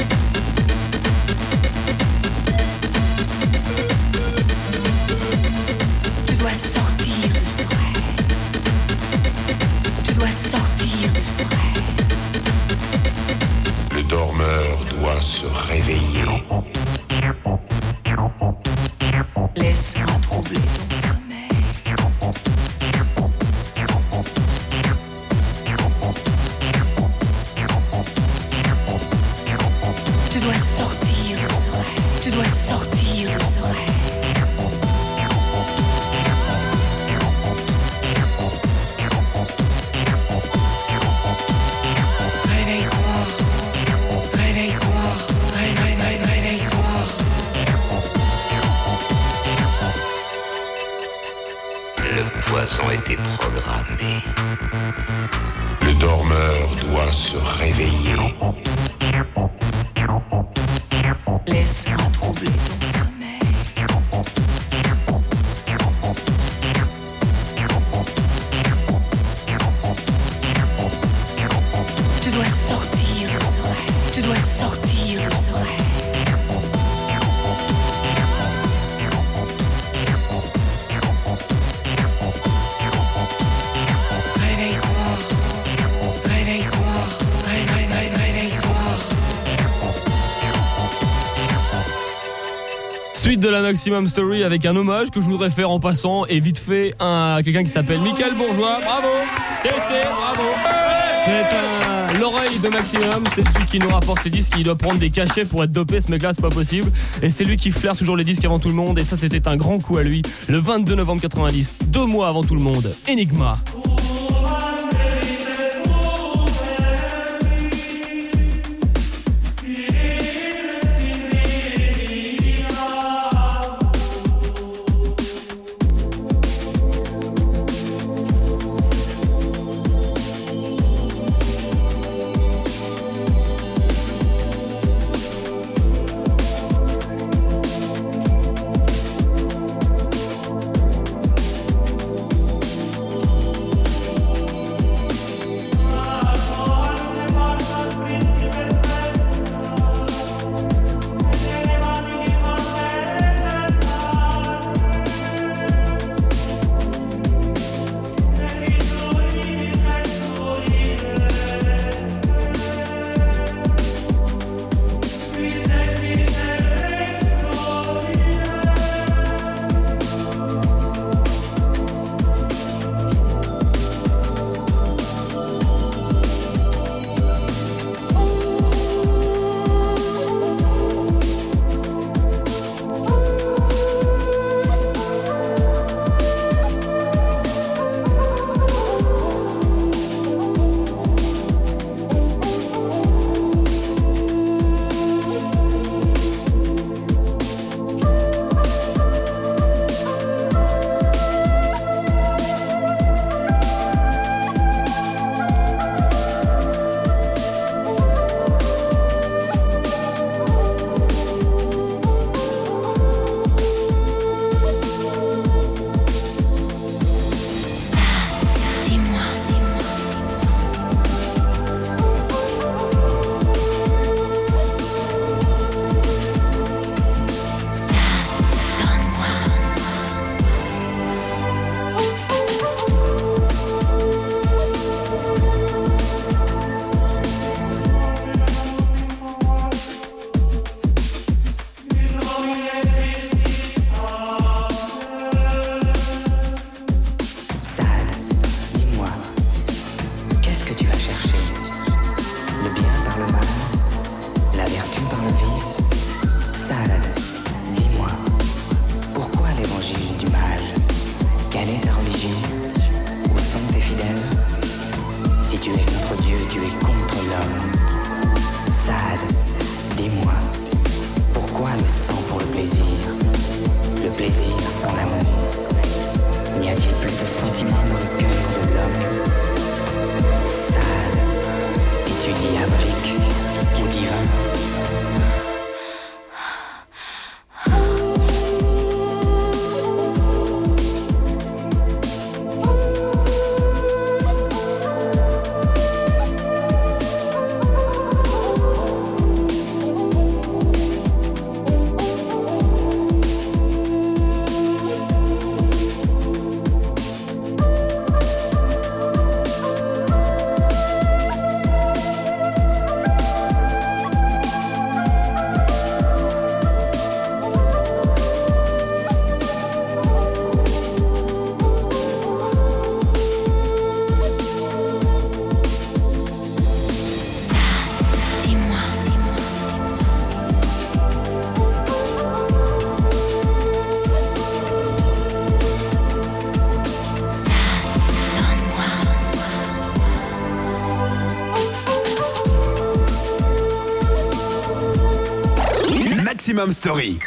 Tu dois sortir de ce rêve. Tu dois sortir de ce rêve. Le dormeur doit se réveiller. Laisse-moi troubler ton sommeil. Tu dois sortir de ce rêve. Tu dois sortir de ce rêve. Réveille-toi, réveille-toi, réveille-toi. Le poison était programmé. Le dormeur doit se réveiller. Laisse-moi troubler ton sommeil. Tu dois sortir de ce rêve. Tu dois sortir de ce rêve. Réveille-toi, réveille-toi, réveille-toi. Suite de la Maximum Story avec un hommage que je voudrais faire en passant et vite fait à quelqu'un qui s'appelle Mickaël Bourgeois. Bravo. Bravo. C'est l'oreille de Maximum, c'est celui qui nous rapporte les disques. Il doit prendre des cachets pour être dopé, ce mec-là, c'est pas possible. Et c'est lui qui flaire toujours les disques avant tout le monde. Et ça, c'était un grand coup à lui. Le 22 novembre 90, 2 mois avant tout le monde. Enigma. tu es contre l'homme. Sad, dis-moi, pourquoi le sang pour le plaisir? Le plaisir sans l'amour. N'y a-t-il plus de sentiments dans le cœur de l'homme? Sad, es-tu diabolique ou divin? Maximum Story.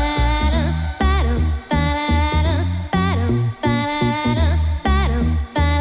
Ba-da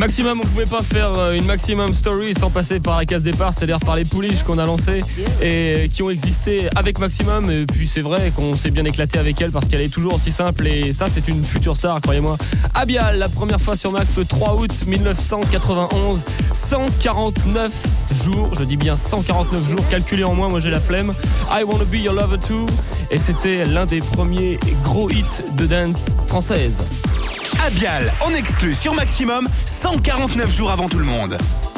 Maximum, on pouvait pas faire une Maximum Story sans passer par la case départ, c'est-à-dire par les pouliches qu'on a lancées et qui ont existé avec Maximum. Et puis c'est vrai qu'on s'est bien éclaté avec elle parce qu'elle est toujours aussi simple et ça c'est une future star, croyez-moi. Abial, la première fois sur Max le 3 août 1991, 149 jours, je dis bien 149 jours, calculés en moins, moi j'ai la flemme. I Wanna Be Your Lover Too, et c'était l'un des premiers gros hits de dance française. Abial, en exclu sur Maximum, 149 jours avant tout le monde.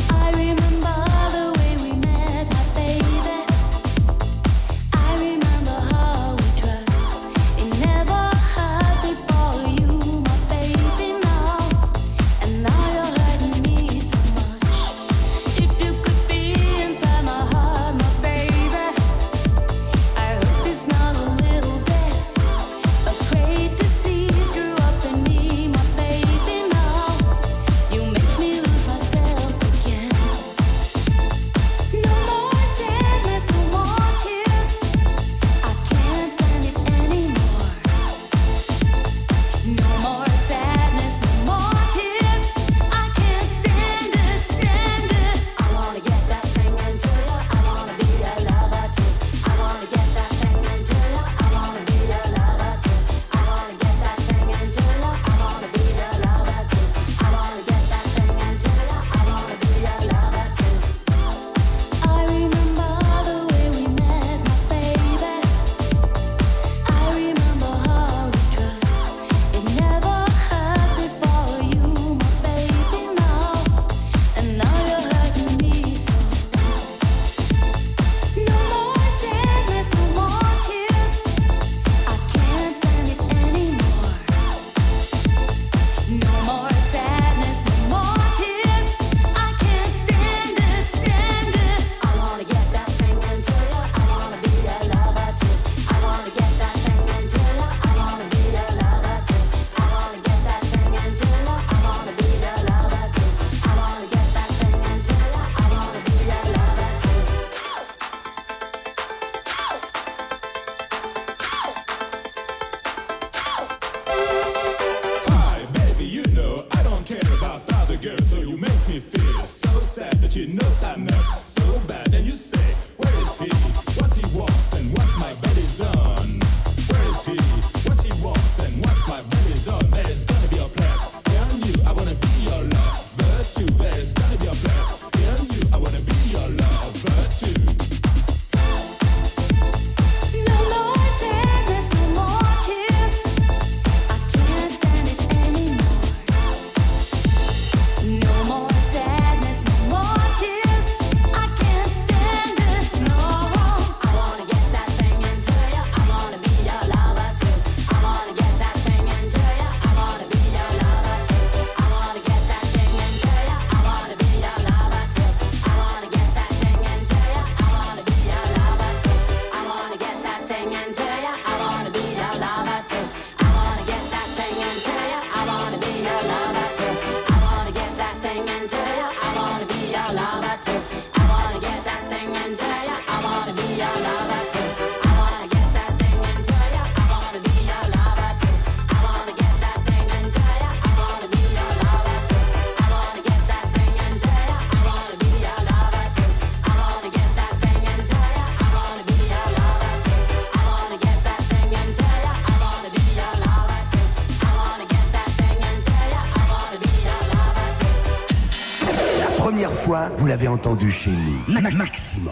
Vous l'avez entendu chez nous. Maximum.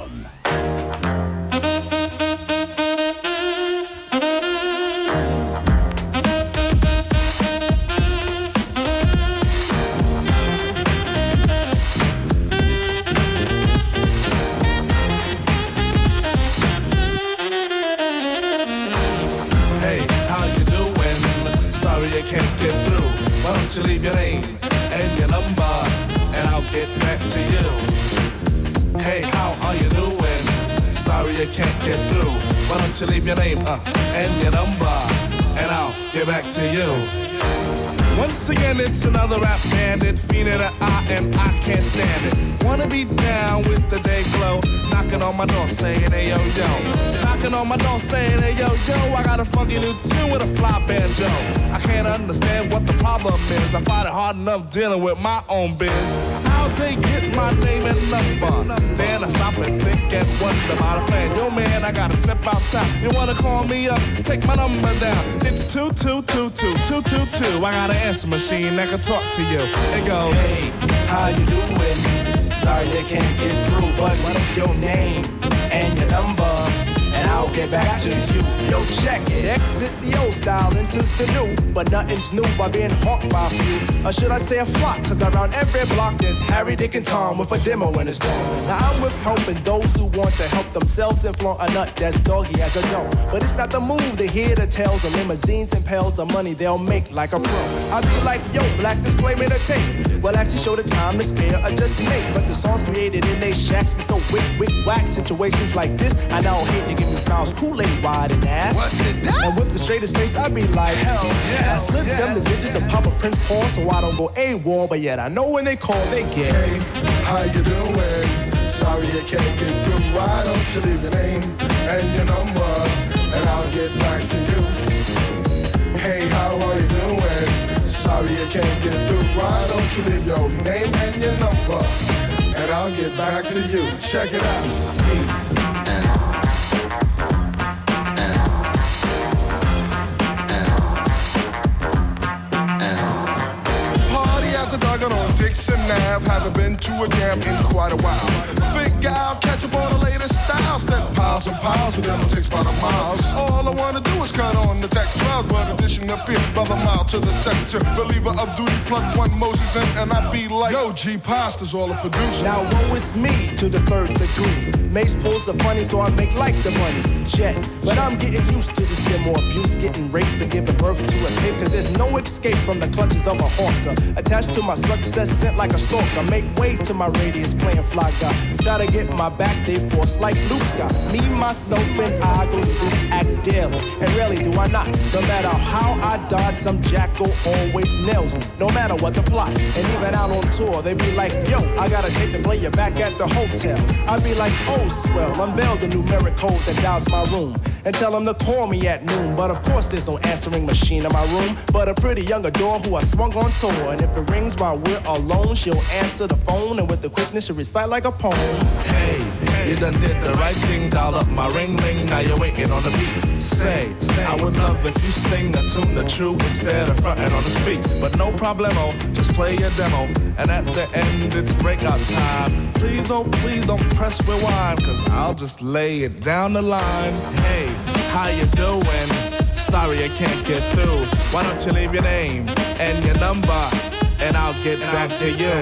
Hey, how you doing? Sorry I can't get through. Why don't you leave your name and your number? And I'll get back to you. Hey, how are you doing? Sorry I can't get through. Why don't you leave your name and your number, and I'll get back to you. Once again, it's another rap bandit, fiending an eye, and I can't stand it. Wanna be down with the day glow, knocking on my door saying, hey yo yo. Knocking on my door saying, hey yo yo, I got a funky new tune with a fly banjo. I can't can't understand what the problem is. I find it hard enough dealing with my own biz. How'd they get my name and number? Then I stop and think and wonder about a plan. Yo man, I gotta step outside. You wanna call me up? Take my number down. It's 2222222. I got an answer machine that can talk to you. It goes, hey, how you doing? Sorry they can't get through, but what is your name and your number? And I'll get back to you. Yo, check it. Exit the old style, enters the new. But nothing's new by being hawked by a few. Or should I say a flock? Cause around every block there's Harry, Dick, and Tom with a demo in his palm. Now I'm with helping those who want to help themselves and flaunt a nut that's doggy as a dough. But it's not the move to hear the tales of limousines and pails of money they'll make like a pro. I be like, yo, black display me the tape. Well, actually show the time to spare or just make. But the songs created in they shacks be so wick, whack. Situations like this, I now hate to give me smiles, Kool-Aid wide and ass. What's it done? And with the straightest face, I be like, hell yeah. I slip them the digits and pop a Prince Paul so I don't go AWOL. But yet I know when they call, they get. hey, how you doing? Sorry I can't get through. Why don't you leave your name and your number, and I'll get back to you. Hey, how are you doing? Sorry I can't get through. Why don't you leave your name and your number, and I'll get back to you. Check it out. On Dixon Ave, haven't been to a jam in quite a while. Figure out, catch up on the latest styles. Step piles and piles of them, it takes about a mile. All I wanna do is cut on the deck 12, but addition appear by the mile to the sector. Believer of duty, plug one Moses in, and I be like, yo, G Pasta's all a producer. Now woe is me to the third degree. Mace pulls the funny, so I make like the money. Jet, but I'm getting used to this demo abuse, getting raped and giving birth to a tape. Cause there's no escape from the clutches of a hawker. Attached to my success, sent like a stalker. Make way to my radius, playing fly guy. Try to get my back, they force like Luke's got. Me, myself, and I go to this act daily. And rarely do I not. No matter how I dodge, some jackal always nails me. No matter what the plot. And even out on tour, they be like, yo, I got a date to play you back at the hotel. I be like, oh, swell, unveil the numeric code that dials my room. And tell them to call me at noon. But of course there's no answering machine in my room, but a pretty young adore who I swung on tour. And if it rings while we're alone, she'll answer the phone, and with the quickness she'll recite like a poem. Hey, you done did the right thing, dial up my ring ring, now you're waiting on the beat. Say, I would love if you sing a tune the true instead of fronting on the speak. But no problemo, just play your demo, and at the end it's breakout time. Please, oh please don't press rewind, cause I'll just lay it down the line. Hey, how you doing? Sorry I can't get through. Why don't you leave your name and your number, and I'll get back to you.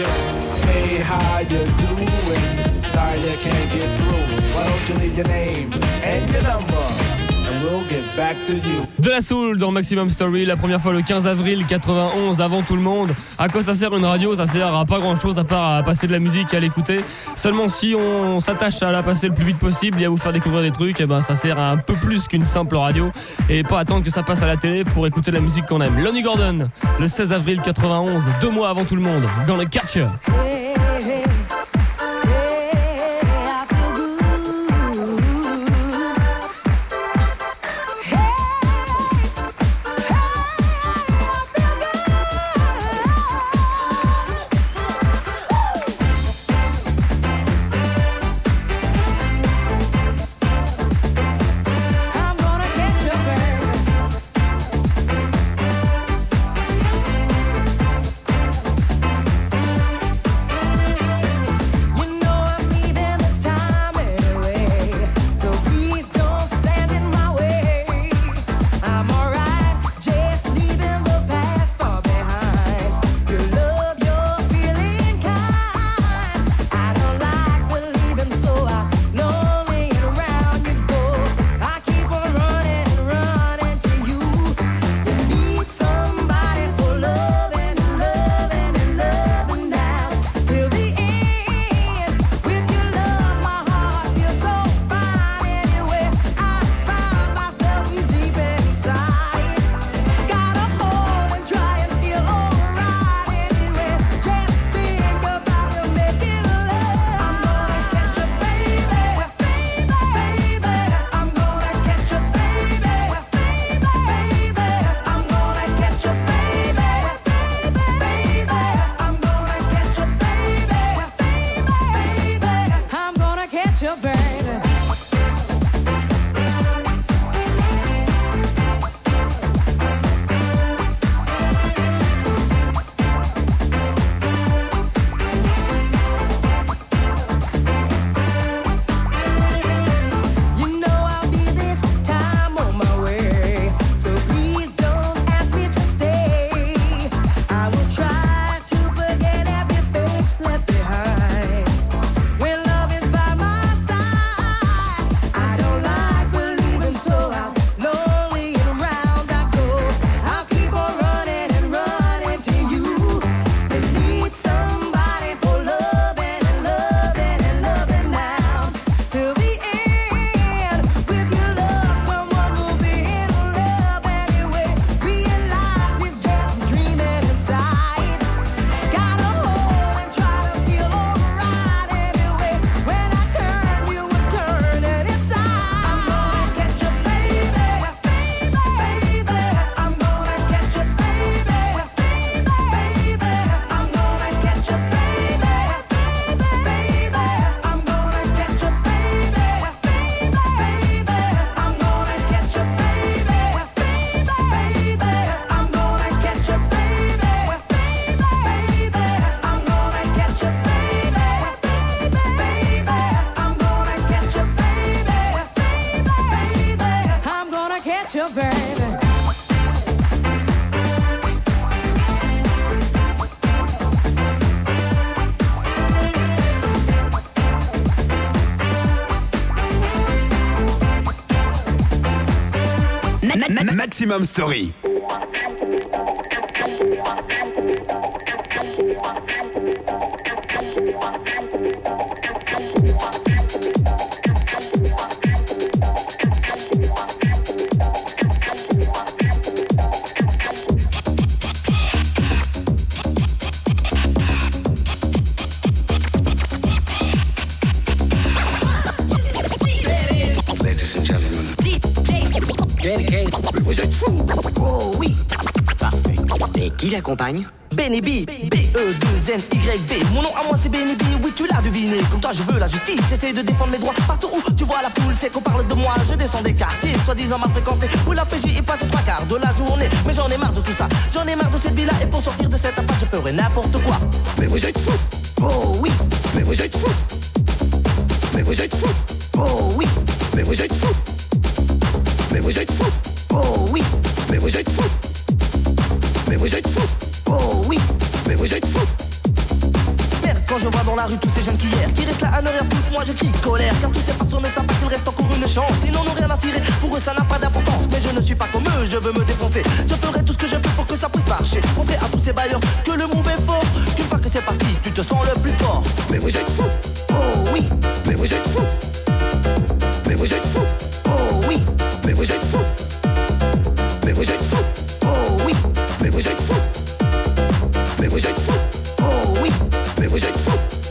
Hey, how you doing? Sorry I can't get through. Why don't you leave your name and your number, and we'll get back to you. De la soul dans Maximum Story, la première fois le 15 avril 91 avant tout le monde. À quoi ça sert une radio? Ça sert à pas grand chose à part à passer de la musique et à l'écouter. Seulement si on s'attache à la passer le plus vite possible et à vous faire découvrir des trucs, et ben ça sert à un peu plus qu'une simple radio, et pas attendre que ça passe à la télé pour écouter de la musique qu'on aime. Lonnie Gordon, le 16 avril 91, 2 mois avant tout le monde. Gonna Catch You. Maximum Story. Oh oui. Parfait. Et qui l'accompagne? Benny B, B-E-2-N-Y-B. Mon nom à moi c'est Benny B, oui tu l'as deviné. Comme toi je veux la justice, j'essaie de défendre mes droits. Partout où tu vois la foule, c'est qu'on parle de moi. Je descends des quartiers, soi-disant m'a fréquenté. Où la PJ est passé 3/4 de la journée. Mais j'en ai marre de tout ça, j'en ai marre de cette vie-là. Et pour sortir de cette impasse, je ferai n'importe quoi. Mais vous êtes fous. Oh oui. Mais vous êtes fous. Mais vous êtes fous. Oh oui. Mais vous êtes fous. Mais vous êtes fous. Oh oui. Mais vous êtes fous. Mais vous êtes fous. Oh oui. Mais vous êtes fous. Merde, quand je vois dans la rue tous ces jeunes qui hier, qui restent là à ne rien foutre, moi je crie colère. Car tous ces personnes ne savent pas qu'il reste encore une chance. Ils n'en ont rien à cirer, pour eux ça n'a pas d'importance. Mais je ne suis pas comme eux, je veux me défoncer. Je ferai tout ce que je peux pour que ça puisse marcher. Montrer à tous ces bailleurs que le move est fort. Qu'une fois que c'est parti, tu te sens le plus fort. Mais vous êtes fous. Oh oui. Mais vous êtes fous. Mais vous êtes fous. Oh oui. Mais vous êtes fous. Mais vous êtes fous. Oh oui. Mais vous êtes fous. Mais vous êtes fous. Oh oui. Mais vous êtes fous.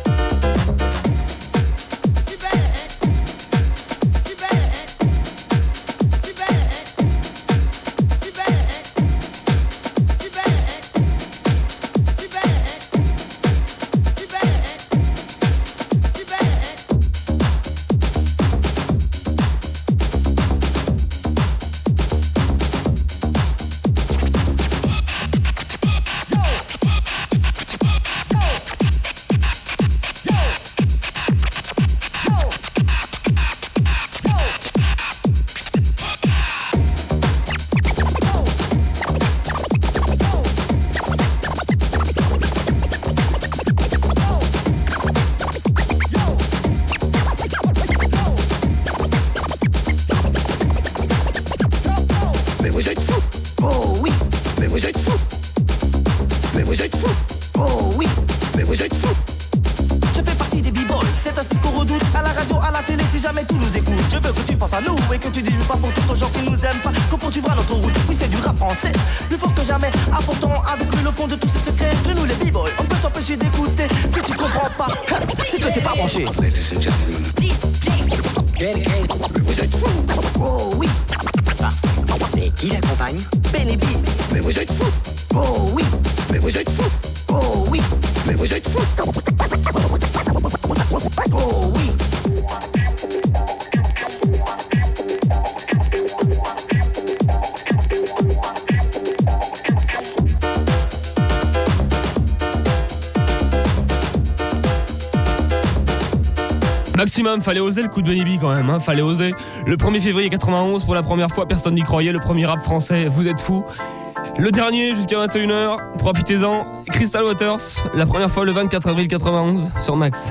Maximum, fallait oser le coup de Benny B quand même, hein, fallait oser. Le 1er février 91, pour la première fois, personne n'y croyait, le premier rap français, vous êtes fous. Le dernier jusqu'à 21h, profitez-en. Crystal Waters, la première fois le 24 avril 91 sur Max.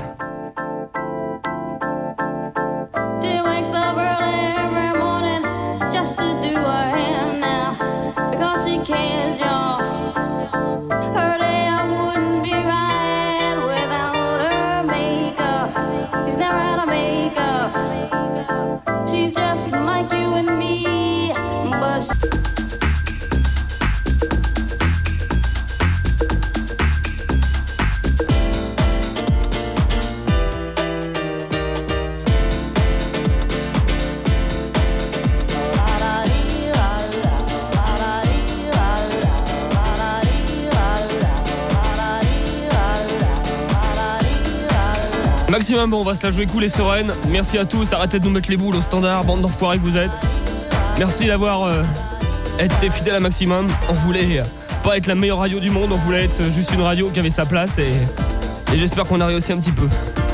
Maximum, bon, on va se la jouer cool et sereine. Merci à tous, arrêtez de nous mettre les boules au standard, bande d'enfoirés que vous êtes. Merci d'avoir été fidèle à Maximum. On voulait pas être la meilleure radio du monde, on voulait être juste une radio qui avait sa place et j'espère qu'on a réussi un petit peu.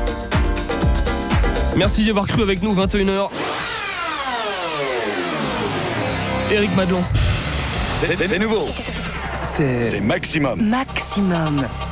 Merci d'avoir cru avec nous, 21h. Eric Madelon. C'est nouveau. C'est Maximum. Maximum.